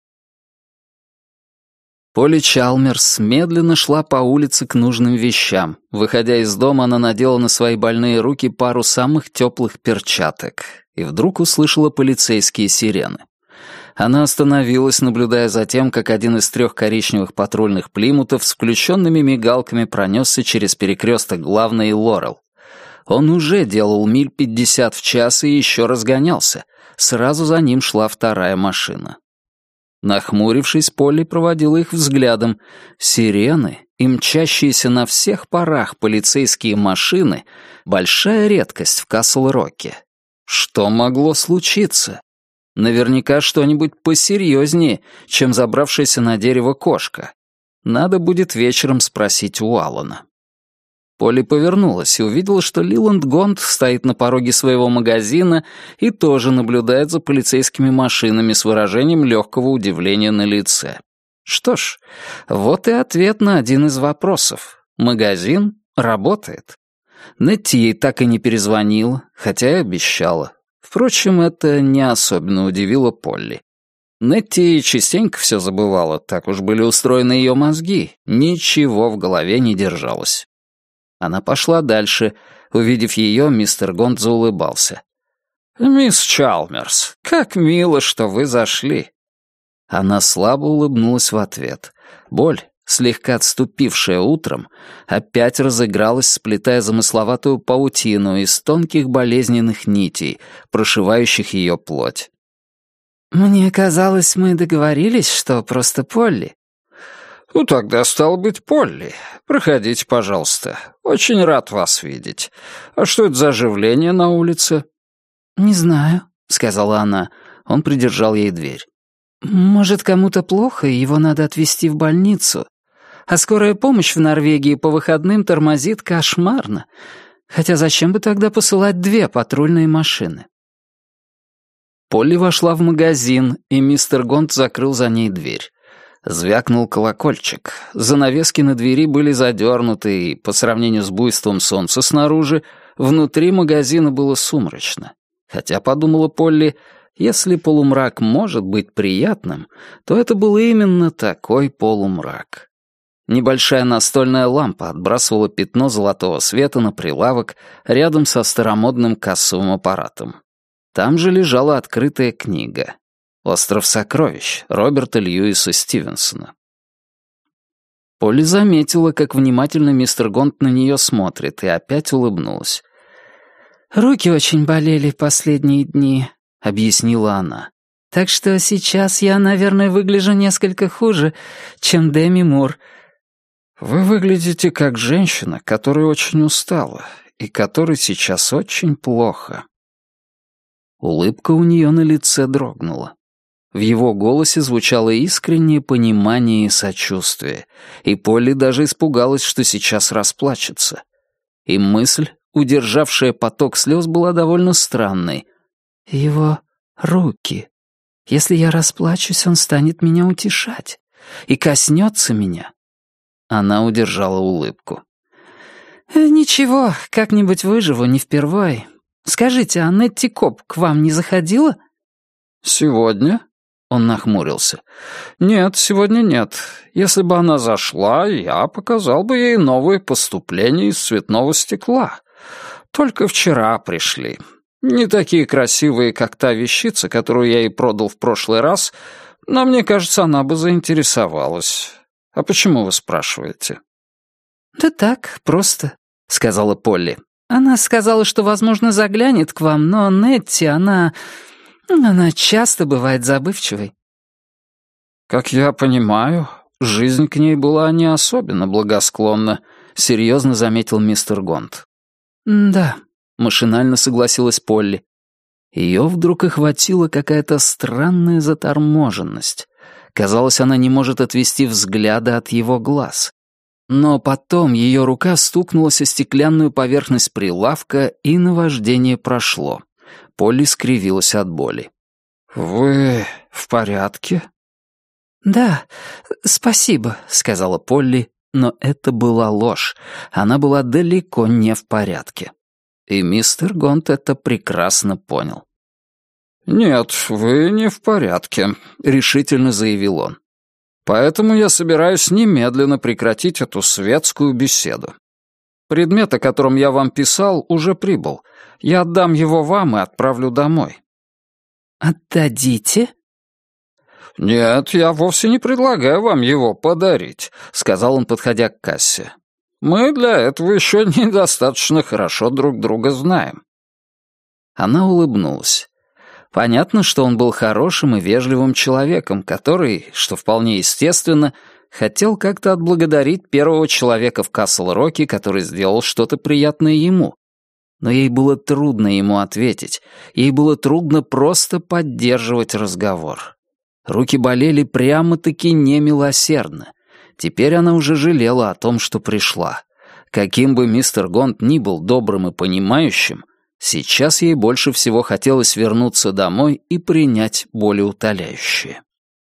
Полли Чалмерс медленно шла по улице к нужным вещам. Выходя из дома, она надела на свои больные руки пару самых теплых перчаток и вдруг услышала полицейские сирены. Она остановилась, наблюдая за тем, как один из трех коричневых патрульных плимутов с включенными мигалками пронесся через перекресток Главной и Лорел. Он уже делал миль пятьдесят в час и еще разгонялся. Сразу за ним шла вторая машина. Нахмурившись, Полли проводила их взглядом. Сирены и мчащиеся на всех парах полицейские машины — большая редкость в Касл-Роке. Что могло случиться? Наверняка что-нибудь посерьезнее, чем забравшаяся на дерево кошка. Надо будет вечером спросить у Аллана. Полли повернулась и увидела, что Лиланд Гонд стоит на пороге своего магазина и тоже наблюдает за полицейскими машинами с выражением легкого удивления на лице. Что ж, вот и ответ на один из вопросов. Магазин работает. Нетти ей так и не перезвонила, хотя и обещала. Впрочем, это не особенно удивило Полли. Нетти частенько все забывала, так уж были устроены ее мозги, ничего в голове не держалось. Она пошла дальше. Увидев ее, мистер Гонт заулыбался. «Мисс Чалмерс, как мило, что вы зашли!» Она слабо улыбнулась в ответ. Боль, слегка отступившая утром, опять разыгралась, сплетая замысловатую паутину из тонких болезненных нитей, прошивающих ее плоть. «Мне казалось, мы договорились, что просто Полли». «Ну, тогда, стало быть, Полли. Проходите, пожалуйста. Очень рад вас видеть. А что это за оживление на улице?» «Не знаю», — сказала она. Он придержал ей дверь. «Может, кому-то плохо, и его надо отвезти в больницу. А скорая помощь в Норвегии по выходным тормозит кошмарно. Хотя зачем бы тогда посылать две патрульные машины?» Полли вошла в магазин, и мистер Гонт закрыл за ней дверь. Звякнул колокольчик. Занавески на двери были задернуты, и, по сравнению с буйством солнца снаружи, внутри магазина было сумрачно. Хотя, подумала Полли, если полумрак может быть приятным, то это был именно такой полумрак. Небольшая настольная лампа отбрасывала пятно золотого света на прилавок рядом со старомодным кассовым аппаратом. Там же лежала открытая книга. «Остров сокровищ» Роберта Льюиса Стивенсона. Полли заметила, как внимательно мистер Гонт на нее смотрит, и опять улыбнулась. «Руки очень болели последние дни», — объяснила она. «Так что сейчас я, наверное, выгляжу несколько хуже, чем Деми Мур». «Вы выглядите как женщина, которая очень устала, и которой сейчас очень плохо». Улыбка у нее на лице дрогнула. В его голосе звучало искреннее понимание и сочувствие, и Полли даже испугалась, что сейчас расплачется. И мысль, удержавшая поток слез, была довольно странной. «Его руки. Если я расплачусь, он станет меня утешать и коснется меня». Она удержала улыбку. «Ничего, как-нибудь выживу, не впервой. Скажите, а Нетти Коп к вам не заходила?» «Сегодня?» — он нахмурился. «Нет, сегодня нет. Если бы она зашла, я показал бы ей новые поступления из цветного стекла. Только вчера пришли. Не такие красивые, как та вещица, которую я ей продал в прошлый раз, но мне кажется, она бы заинтересовалась. А почему вы спрашиваете?» «Да так, просто», — сказала Полли. «Она сказала, что, возможно, заглянет к вам, но Нетти, она... она часто бывает забывчивой». «Как я понимаю, жизнь к ней была не особенно благосклонна», — серьезно заметил мистер Гонт. «Да», — машинально согласилась Полли. Ее вдруг охватила какая-то странная заторможенность. Казалось, она не может отвести взгляда от его глаз. Но потом ее рука стукнулась о стеклянную поверхность прилавка, и наваждение прошло. Полли скривилась от боли. «Вы в порядке?» «Да, спасибо», — сказала Полли, но это была ложь. Она была далеко не в порядке. И мистер Гонт это прекрасно понял. «Нет, вы не в порядке», — решительно заявил он. «Поэтому я собираюсь немедленно прекратить эту светскую беседу. Предмет, о котором я вам писал, уже прибыл. Я отдам его вам и отправлю домой». «Отдадите?» «Нет, я вовсе не предлагаю вам его подарить», — сказал он, подходя к кассе. «Мы для этого еще недостаточно хорошо друг друга знаем». Она улыбнулась. Понятно, что он был хорошим и вежливым человеком, который, что вполне естественно, хотел как-то отблагодарить первого человека в Касл-Роке, который сделал что-то приятное ему. Но ей было трудно ему ответить, ей было трудно просто поддерживать разговор. Руки болели прямо-таки немилосердно. Теперь она уже жалела о том, что пришла. Каким бы мистер Гонт ни был добрым и понимающим, сейчас ей больше всего хотелось вернуться домой и принять болеутоляющее.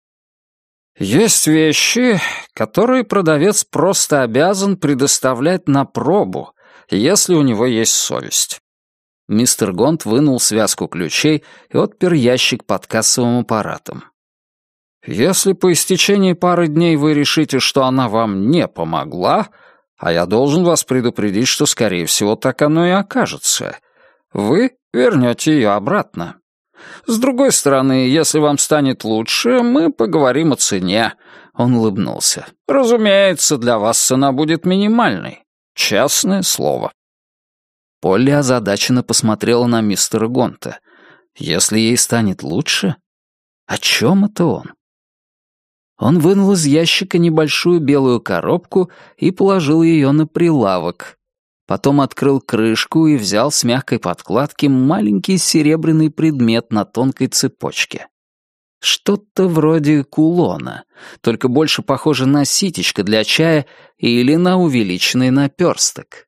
«Есть вещи, которые продавец просто обязан предоставлять на пробу, если у него есть совесть. Мистер Гонт вынул связку ключей и отпер ящик под кассовым аппаратом. «Если по истечении пары дней вы решите, что она вам не помогла, а я должен вас предупредить, что, скорее всего, так оно и окажется, вы вернете ее обратно. С другой стороны, если вам станет лучше, мы поговорим о цене». Он улыбнулся. «Разумеется, для вас цена будет минимальной. Честное слово». Полли озадаченно посмотрела на мистера Гонта. «Если ей станет лучше? О чем это он?» Он вынул из ящика небольшую белую коробку и положил ее на прилавок. Потом открыл крышку и взял с мягкой подкладки маленький серебряный предмет на тонкой цепочке. Что-то вроде кулона, только больше похоже на ситечко для чая или на увеличенный наперсток.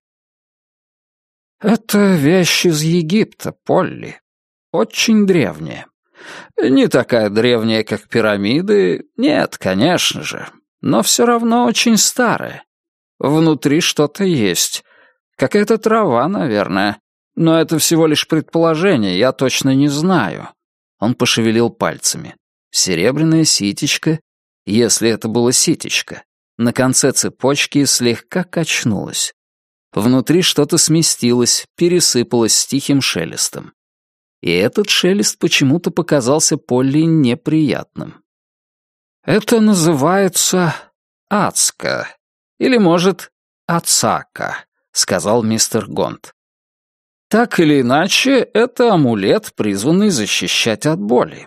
«Это вещь из Египта, Полли. Очень древняя. Не такая древняя, как пирамиды, нет, конечно же, но все равно очень старая. Внутри что-то есть. Какая-то трава, наверное. Но это всего лишь предположение, я точно не знаю». Он пошевелил пальцами. Серебряное ситечко, если это было ситечко, на конце цепочки слегка качнулось. Внутри что-то сместилось, пересыпалось с тихим шелестом. И этот шелест почему-то показался Полли неприятным. «Это называется ацка, или, может, ацака», — сказал мистер Гонт. «Так или иначе, это амулет, призванный защищать от боли».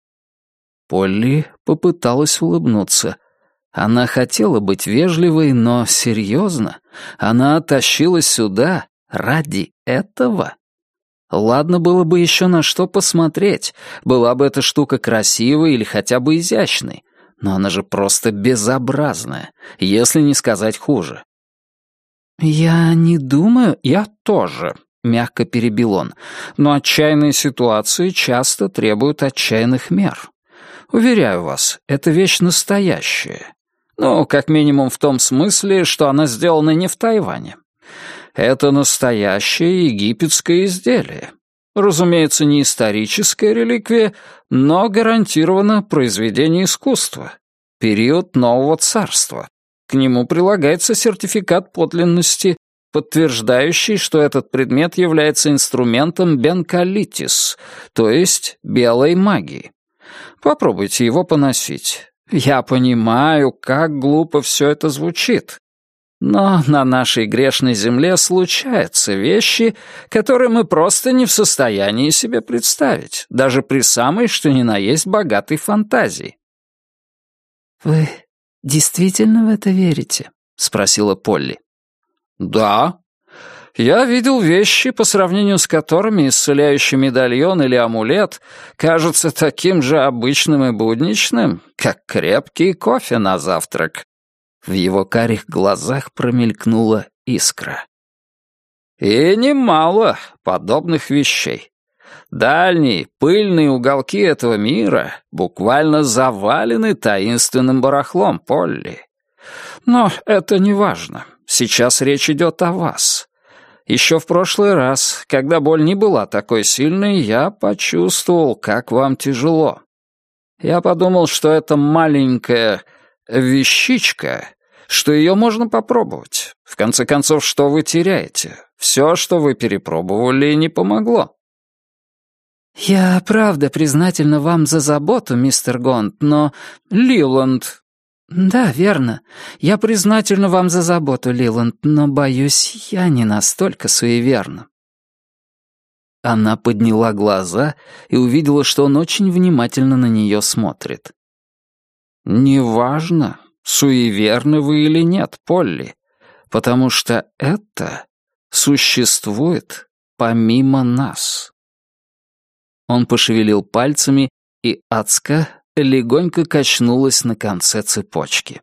Полли попыталась улыбнуться. Она хотела быть вежливой, но серьезно, она тащилась сюда ради этого. Ладно было бы еще на что посмотреть, была бы эта штука красивой или хотя бы изящной, но она же просто безобразная, если не сказать хуже. «Я не думаю, я тоже», — мягко перебил он, «но отчаянные ситуации часто требуют отчаянных мер. Уверяю вас, эта вещь настоящая. Ну, как минимум в том смысле, что она сделана не в Тайване. Это настоящее египетское изделие. Разумеется, не историческая реликвия, но гарантированно произведение искусства. Период Нового Царства. К нему прилагается сертификат подлинности, подтверждающий, что этот предмет является инструментом бенкалитис, то есть белой магии. Попробуйте его поносить. Я понимаю, как глупо все это звучит. Но на нашей грешной земле случаются вещи, которые мы просто не в состоянии себе представить, даже при самой, что ни на есть, богатой фантазии. «Вы действительно в это верите?» — спросила Полли. «Да. Я видел вещи, по сравнению с которыми исцеляющий медальон или амулет кажется таким же обычным и будничным, как крепкий кофе на завтрак». В его карих глазах промелькнула искра. «И немало подобных вещей. Дальние, пыльные уголки этого мира буквально завалены таинственным барахлом, Полли. Но это не важно. Сейчас речь идет о вас. Еще в прошлый раз, когда боль не была такой сильной, я почувствовал, как вам тяжело. Я подумал, что это маленькая вещичка, что ее можно попробовать. В конце концов, что вы теряете? Все, что вы перепробовали, не помогло». «Я правда признательна вам за заботу, мистер Гонт, но...» «Лиланд». «Да, верно. Я признательна вам за заботу, Лиланд, но, боюсь, я не настолько суеверна». Она подняла глаза и увидела, что он очень внимательно на нее смотрит. «Неважно, суеверны вы или нет, Полли, потому что это существует помимо нас». Он пошевелил пальцами, и Ацка легонько качнулась на конце цепочки.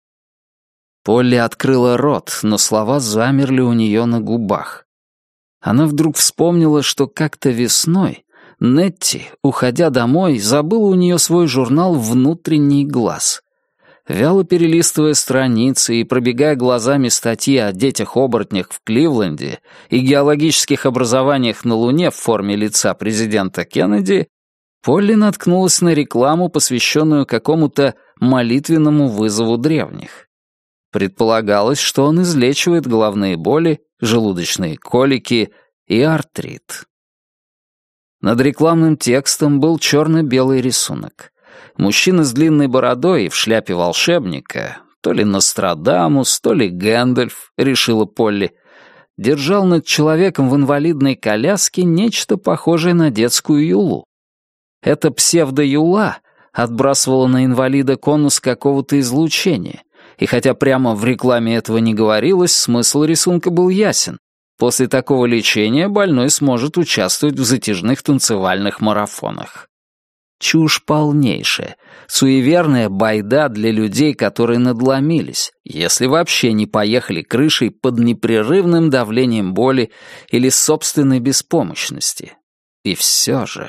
Полли открыла рот, но слова замерли у нее на губах. Она вдруг вспомнила, что как-то весной Нетти, уходя домой, забыла у нее свой журнал «Внутренний глаз». Вяло перелистывая страницы и пробегая глазами статьи о детях-оборотнях в Кливленде и геологических образованиях на Луне в форме лица президента Кеннеди, Полли наткнулась на рекламу, посвященную какому-то молитвенному вызову древних. Предполагалось, что он излечивает головные боли, желудочные колики и артрит. Над рекламным текстом был черно-белый рисунок. Мужчина с длинной бородой и в шляпе волшебника, то ли Нострадамус, то ли Гэндальф, решила Полли, держал над человеком в инвалидной коляске нечто похожее на детскую юлу. Эта псевдо-юла отбрасывала на инвалида конус какого-то излучения, и хотя прямо в рекламе этого не говорилось, смысл рисунка был ясен. После такого лечения больной сможет участвовать в затяжных танцевальных марафонах. Чушь полнейшая, суеверная байда для людей, которые надломились, если вообще не поехали крышей под непрерывным давлением боли или собственной беспомощности. И все же...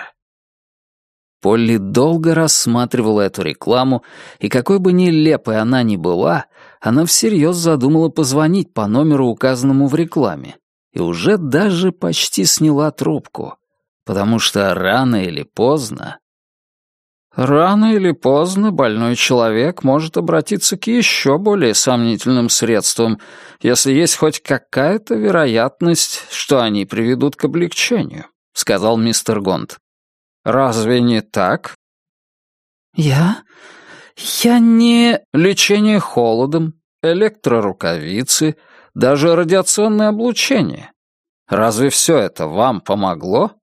Полли долго рассматривала эту рекламу, и какой бы нелепой она ни была, она всерьез задумала позвонить по номеру, указанному в рекламе, и уже даже почти сняла трубку, потому что рано или поздно... Рано или поздно больной человек может обратиться к еще более сомнительным средствам, если есть хоть какая-то вероятность, что они приведут к облегчению, сказал мистер Гонт. Разве не так? Я... я не... Лечение холодом, электрорукавицы, даже радиационное облучение. Разве все это вам помогло?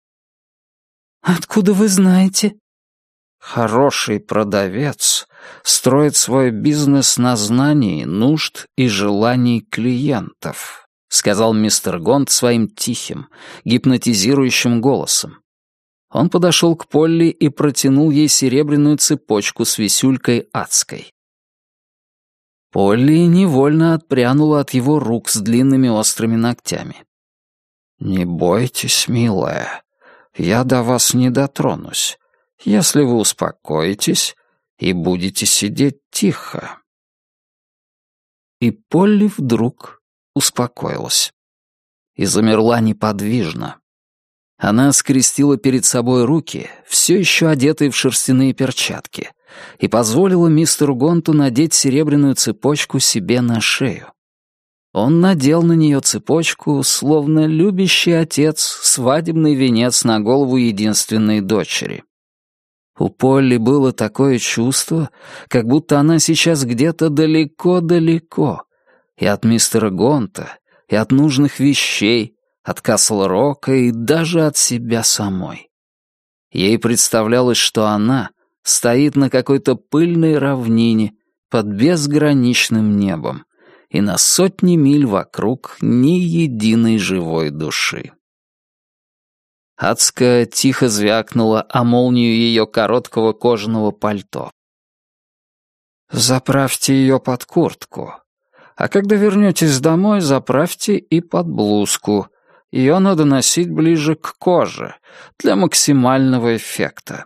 Откуда вы знаете? Хороший продавец строит свой бизнес на знании нужд и желаний клиентов, сказал мистер Гонт своим тихим, гипнотизирующим голосом. Он подошел к Полли и протянул ей серебряную цепочку с висюлькой адской. Полли невольно отпрянула от его рук с длинными острыми ногтями. «Не бойтесь, милая, я до вас не дотронусь, если вы успокоитесь и будете сидеть тихо». И Полли вдруг успокоилась и замерла неподвижно. Она скрестила перед собой руки, все еще одетые в шерстяные перчатки, и позволила мистеру Гонту надеть серебряную цепочку себе на шею. Он надел на нее цепочку, словно любящий отец, свадебный венец на голову единственной дочери. У Полли было такое чувство, как будто она сейчас где-то далеко-далеко, и от мистера Гонта, и от нужных вещей, от Касл-Рока и даже от себя самой. Ей представлялось, что она стоит на какой-то пыльной равнине под безграничным небом, и на сотни миль вокруг ни единой живой души. Адска тихо звякнула о молнию ее короткого кожаного пальто. «Заправьте ее под куртку, а когда вернетесь домой, заправьте и под блузку. Ее надо носить ближе к коже, для максимального эффекта».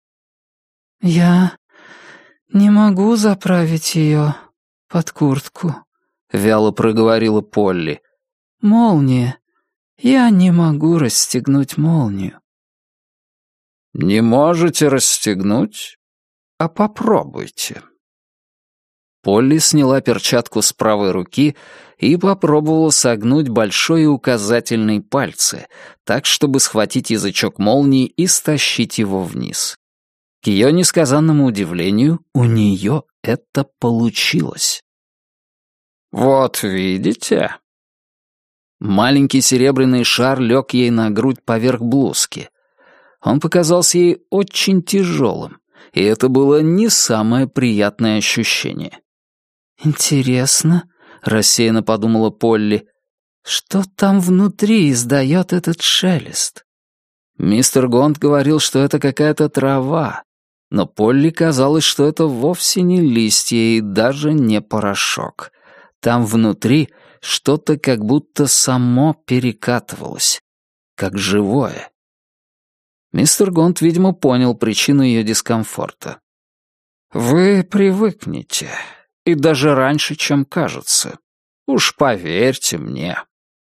«Я не могу заправить ее под куртку», — вяло проговорила Полли. «Молния. Я не могу расстегнуть молнию». «Не можете расстегнуть? А попробуйте». Полли сняла перчатку с правой руки и попробовала согнуть большой и указательный пальцы, так, чтобы схватить язычок молнии и стащить его вниз. К ее несказанному удивлению, у нее это получилось. «Вот видите?» Маленький серебряный шар лег ей на грудь поверх блузки. Он показался ей очень тяжелым, и это было не самое приятное ощущение. «Интересно», — рассеянно подумала Полли, — «что там внутри издает этот шелест?» Мистер Гонт говорил, что это какая-то трава, но Полли казалось, что это вовсе не листья и даже не порошок. Там внутри что-то как будто само перекатывалось, как живое. Мистер Гонт, видимо, понял причину ее дискомфорта. Вы привыкнете, и даже раньше, чем кажется. Уж поверьте мне.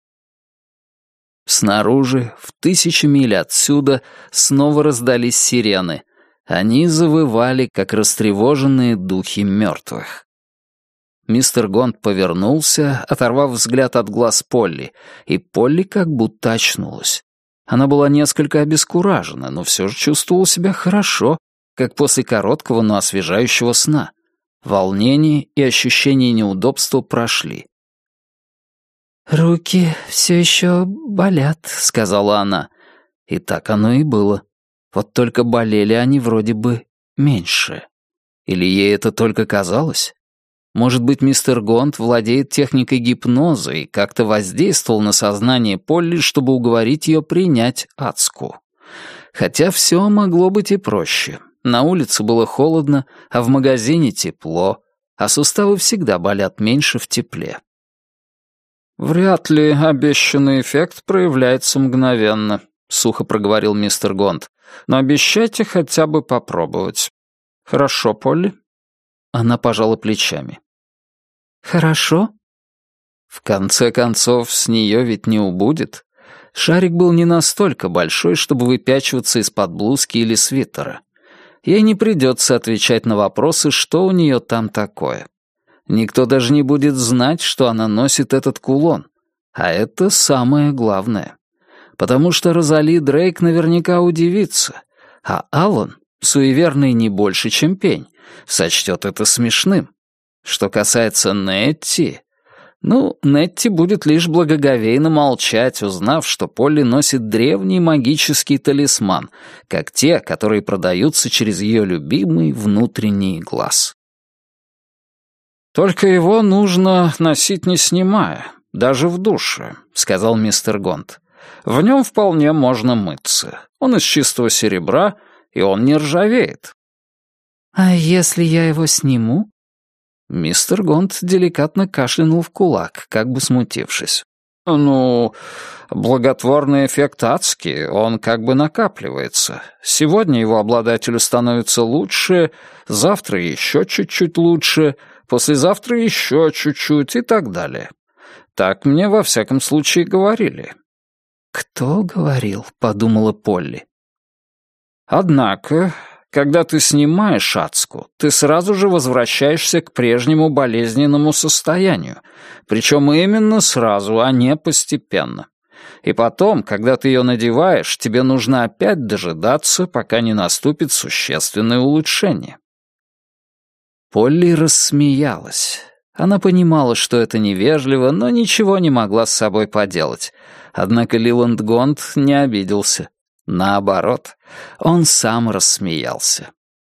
Снаружи, в тысячи миль отсюда, снова раздались сирены. Они завывали, как растревоженные духи мертвых. Мистер Гонт повернулся, оторвав взгляд от глаз Полли, и Полли как будто очнулась. Она была несколько обескуражена, но все же чувствовала себя хорошо, как после короткого, но освежающего сна. Волнение и ощущение неудобства прошли. «Руки все еще болят», — сказала она. И так оно и было. Вот только болели они вроде бы меньше. Или ей это только казалось? Может быть, мистер Гонт владеет техникой гипноза и как-то воздействовал на сознание Полли, чтобы уговорить ее принять адску. Хотя все могло быть и проще. На улице было холодно, а в магазине тепло, а суставы всегда болят меньше в тепле. «Вряд ли обещанный эффект проявляется мгновенно», — сухо проговорил мистер Гонт. «Но обещайте хотя бы попробовать. Хорошо, Полли?» Она пожала плечами. «Хорошо?» В конце концов, с нее ведь не убудет. Шарик был не настолько большой, чтобы выпячиваться из-под блузки или свитера. Ей не придется отвечать на вопросы, что у нее там такое. Никто даже не будет знать, что она носит этот кулон. А это самое главное. Потому что Розали Дрейк наверняка удивится, а Аллан, суеверный не больше, чем пень, сочтет это смешным. Что касается Нетти... Ну, Нетти будет лишь благоговейно молчать, узнав, что Полли носит древний магический талисман, как те, которые продаются через ее любимый внутренний глаз. «Только его нужно носить не снимая, даже в душе», — сказал мистер Гонт. «В нем вполне можно мыться. Он из чистого серебра, и он не ржавеет». «А если я его сниму?» Мистер Гонт деликатно кашлянул в кулак, как бы смутившись. «Ну, благотворный эффект адский, он как бы накапливается. Сегодня его обладателю становится лучше, завтра еще чуть-чуть лучше, послезавтра еще чуть-чуть и так далее. Так мне во всяком случае говорили». «Кто говорил?» — подумала Полли. «Однако, когда ты снимаешь адску, ты сразу же возвращаешься к прежнему болезненному состоянию, причем именно сразу, а не постепенно. И потом, когда ты ее надеваешь, тебе нужно опять дожидаться, пока не наступит существенное улучшение». Полли рассмеялась. Она понимала, что это невежливо, но ничего не могла с собой поделать. Однако Лиланд Гонт не обиделся. Наоборот, он сам рассмеялся.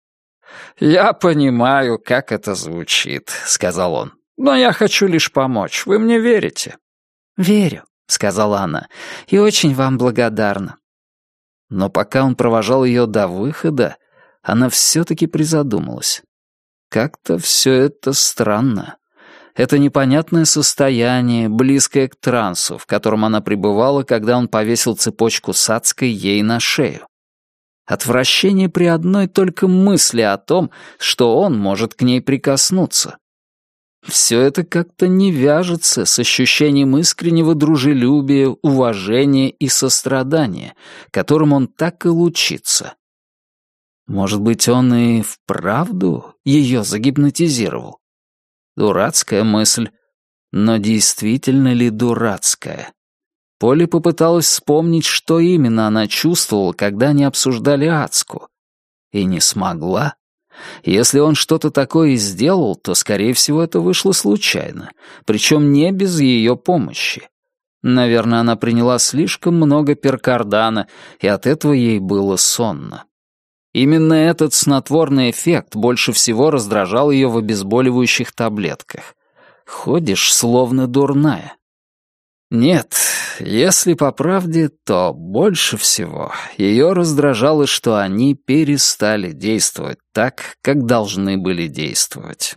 «Я понимаю, как это звучит», — сказал он. «Но я хочу лишь помочь. Вы мне верите?» «Верю», — сказала она, — «и очень вам благодарна». Но пока он провожал ее до выхода, она все-таки призадумалась. Как-то все это странно. Это непонятное состояние, близкое к трансу, в котором она пребывала, когда он повесил цепочку с адской ей на шею. Отвращение при одной только мысли о том, что он может к ней прикоснуться. Все это как-то не вяжется с ощущением искреннего дружелюбия, уважения и сострадания, которым он так и лучится. Может быть, он и вправду ее загипнотизировал? Дурацкая мысль. Но действительно ли дурацкая? Полли попыталась вспомнить, что именно она чувствовала, когда они обсуждали адску. И не смогла. Если он что-то такое и сделал, то, скорее всего, это вышло случайно, причем не без ее помощи. Наверное, она приняла слишком много перкардана, и от этого ей было сонно. Именно этот снотворный эффект больше всего раздражал ее в обезболивающих таблетках. Ходишь, словно дурная. Нет, если по правде, то больше всего ее раздражало, что они перестали действовать так, как должны были действовать.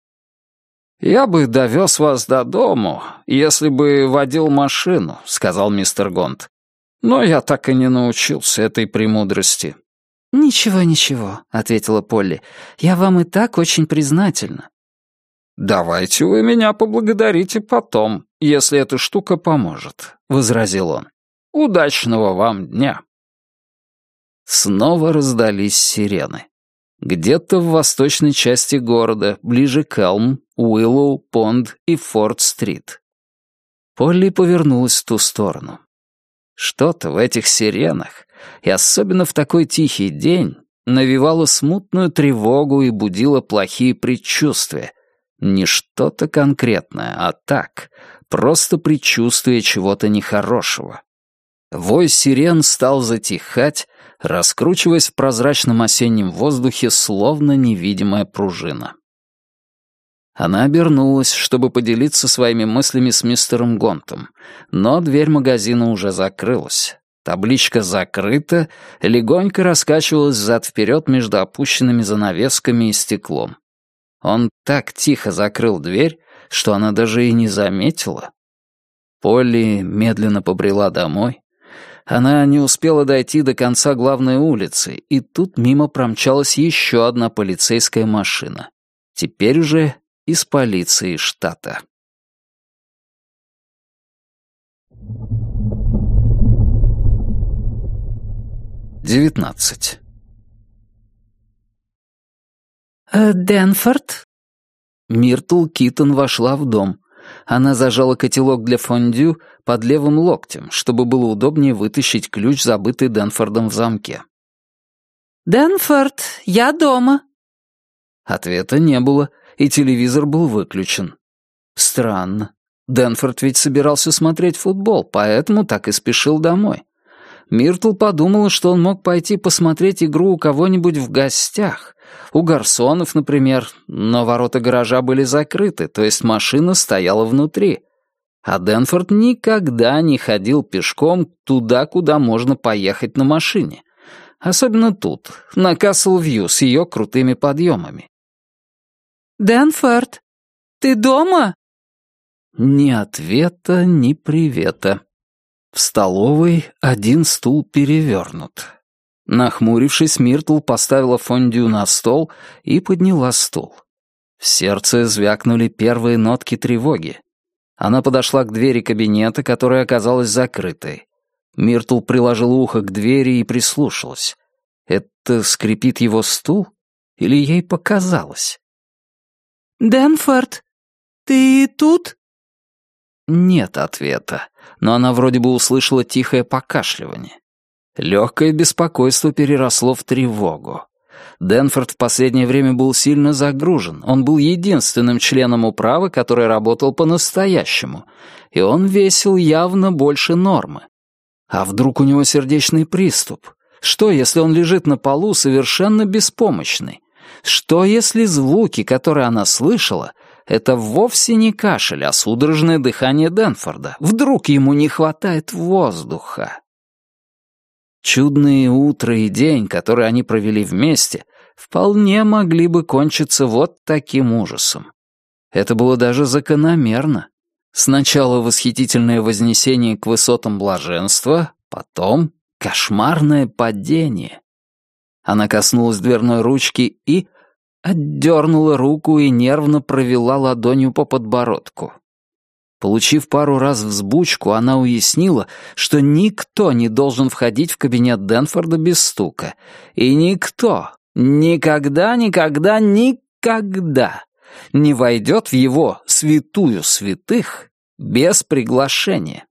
«Я бы довез вас до дому, если бы водил машину», — сказал мистер Гонт. «Но я так и не научился этой премудрости». «Ничего, ничего», — ответила Полли. «Я вам и так очень признательна». «Давайте вы меня поблагодарите потом, если эта штука поможет», — возразил он. «Удачного вам дня». Снова раздались сирены. Где-то в восточной части города, ближе к Элм, Уиллоу, Понд и Форд-стрит. Полли повернулась в ту сторону. Что-то в этих сиренах, и особенно в такой тихий день, навевало смутную тревогу и будило плохие предчувствия. Не что-то конкретное, а так, просто предчувствие чего-то нехорошего. Вой сирен стал затихать, раскручиваясь в прозрачном осеннем воздухе, словно невидимая пружина. Она обернулась, чтобы поделиться своими мыслями с мистером Гонтом, но дверь магазина уже закрылась. Табличка «Закрыто» легонько раскачивалась взад-вперед между опущенными занавесками и стеклом. Он так тихо закрыл дверь, что она даже и не заметила. Полли медленно побрела домой. Она не успела дойти до конца главной улицы, и тут мимо промчалась еще одна полицейская машина. Теперь уже из полиции штата. девятнадцать. «Э, Дэнфорд?» Миртл Китон вошла в дом. Она зажала котелок для фондю под левым локтем, чтобы было удобнее вытащить ключ, забытый Дэнфордом в замке. «Дэнфорд, я дома». Ответа не было, и телевизор был выключен. Странно. Дэнфорд ведь собирался смотреть футбол, поэтому так и спешил домой. Миртл подумала, что он мог пойти посмотреть игру у кого-нибудь в гостях, у гарсонов, например, но ворота гаража были закрыты, то есть машина стояла внутри. А Дэнфорд никогда не ходил пешком туда, куда можно поехать на машине. Особенно тут, на Касл-Вью с ее крутыми подъемами. «Дэнфорд, ты дома?» Ни ответа, ни привета. В столовой один стул перевернут. Нахмурившись, Миртл поставила фондю на стол и подняла стул. В сердце звякнули первые нотки тревоги. Она подошла к двери кабинета, которая оказалась закрытой. Миртл приложила ухо к двери и прислушалась. Это скрипит его стул? Или ей показалось? «Дэнфорд, ты тут?» Нет ответа, но она вроде бы услышала тихое покашливание. Легкое беспокойство переросло в тревогу. Дэнфорд в последнее время был сильно загружен. Он был единственным членом управы, который работал по-настоящему, и он весил явно больше нормы. А вдруг у него сердечный приступ? Что, если он лежит на полу совершенно беспомощный? Что, если звуки, которые она слышала, это вовсе не кашель, а судорожное дыхание Дэнфорда? Вдруг ему не хватает воздуха? Чудные утро и день, которые они провели вместе, вполне могли бы кончиться вот таким ужасом. Это было даже закономерно. Сначала восхитительное вознесение к высотам блаженства, потом кошмарное падение. Она коснулась дверной ручки и отдернула руку и нервно провела ладонью по подбородку. Получив пару раз взбучку, она уяснила, что никто не должен входить в кабинет Дэнфорда без стука. И никто, никогда, никогда, никогда не войдет в его святую святых без приглашения.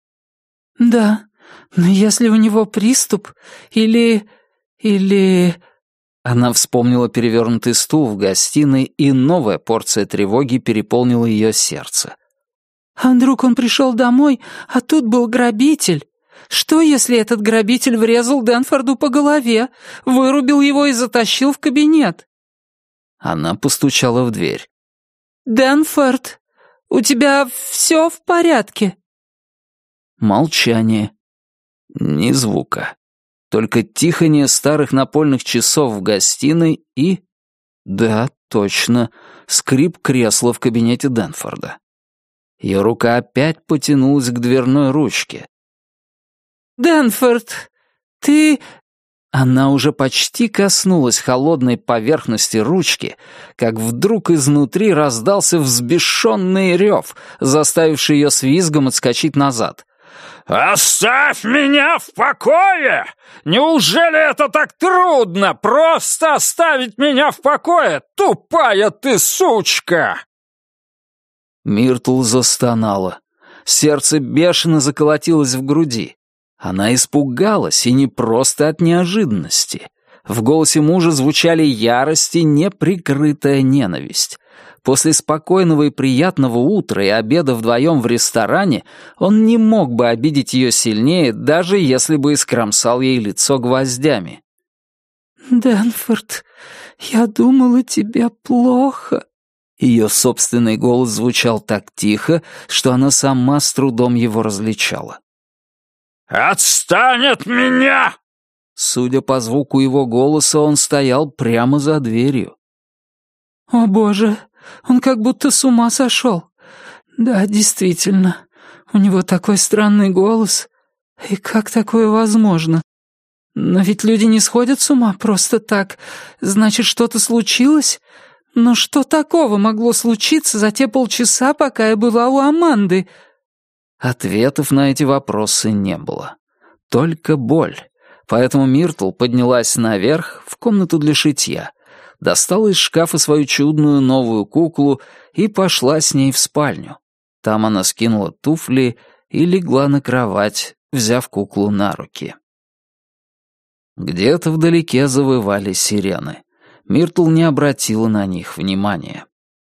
«Да, но если у него приступ или... или...» Она вспомнила перевернутый стул в гостиной, и новая порция тревоги переполнила ее сердце. «А вдруг он пришел домой, а тут был грабитель? Что, если этот грабитель врезал Дэнфорду по голове, вырубил его и затащил в кабинет?» Она постучала в дверь. «Дэнфорд, у тебя все в порядке?» Молчание. Ни звука. Только тихание старых напольных часов в гостиной и... Да, точно, скрип кресла в кабинете Дэнфорда. Ее рука опять потянулась к дверной ручке. «Дэнфорд, ты... Она уже почти коснулась холодной поверхности ручки, как вдруг изнутри раздался взбешенный рев, заставивший ее с визгом отскочить назад. «Оставь меня в покое! Неужели это так трудно, просто оставить меня в покое, тупая ты сучка!» Миртл застонала. Сердце бешено заколотилось в груди. Она испугалась, и не просто от неожиданности. В голосе мужа звучали ярость и неприкрытая ненависть. После спокойного и приятного утра и обеда вдвоем в ресторане он не мог бы обидеть ее сильнее, даже если бы искромсал ей лицо гвоздями. «Дэнфорд, я думала, тебе плохо». Ее собственный голос звучал так тихо, что она сама с трудом его различала. «Отстань от меня!» Судя по звуку его голоса, он стоял прямо за дверью. «О, боже, он как будто с ума сошел. Да, действительно, у него такой странный голос. И как такое возможно? Но ведь люди не сходят с ума просто так. Значит, что-то случилось? Но что такого могло случиться за те полчаса, пока я была у Аманды?» Ответов на эти вопросы не было. Только боль. Поэтому Миртл поднялась наверх, в комнату для шитья, достала из шкафа свою чудную новую куклу и пошла с ней в спальню. Там она скинула туфли и легла на кровать, взяв куклу на руки. Где-то вдалеке завывали сирены. Миртл не обратила на них внимания.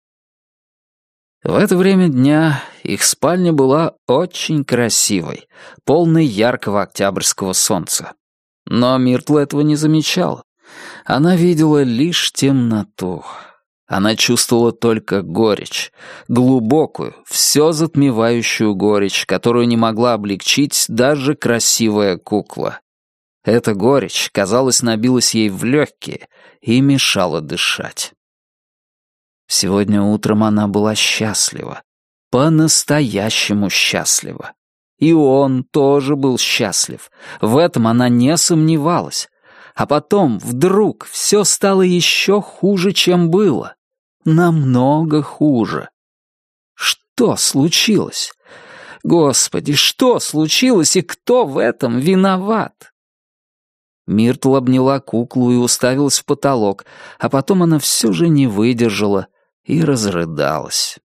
В это время дня их спальня была очень красивой, полной яркого октябрьского солнца. Но Миртл этого не замечала. Она видела лишь темноту. Она чувствовала только горечь, глубокую, все затмевающую горечь, которую не могла облегчить даже красивая кукла. Эта горечь, казалось, набилась ей в легкие и мешала дышать. Сегодня утром она была счастлива, по-настоящему счастлива. И он тоже был счастлив, в этом она не сомневалась. А потом вдруг все стало еще хуже, чем было. Намного хуже. Что случилось? Господи, что случилось и кто в этом виноват? Миртл обняла куклу и уставилась в потолок, а потом она все же не выдержала и разрыдалась.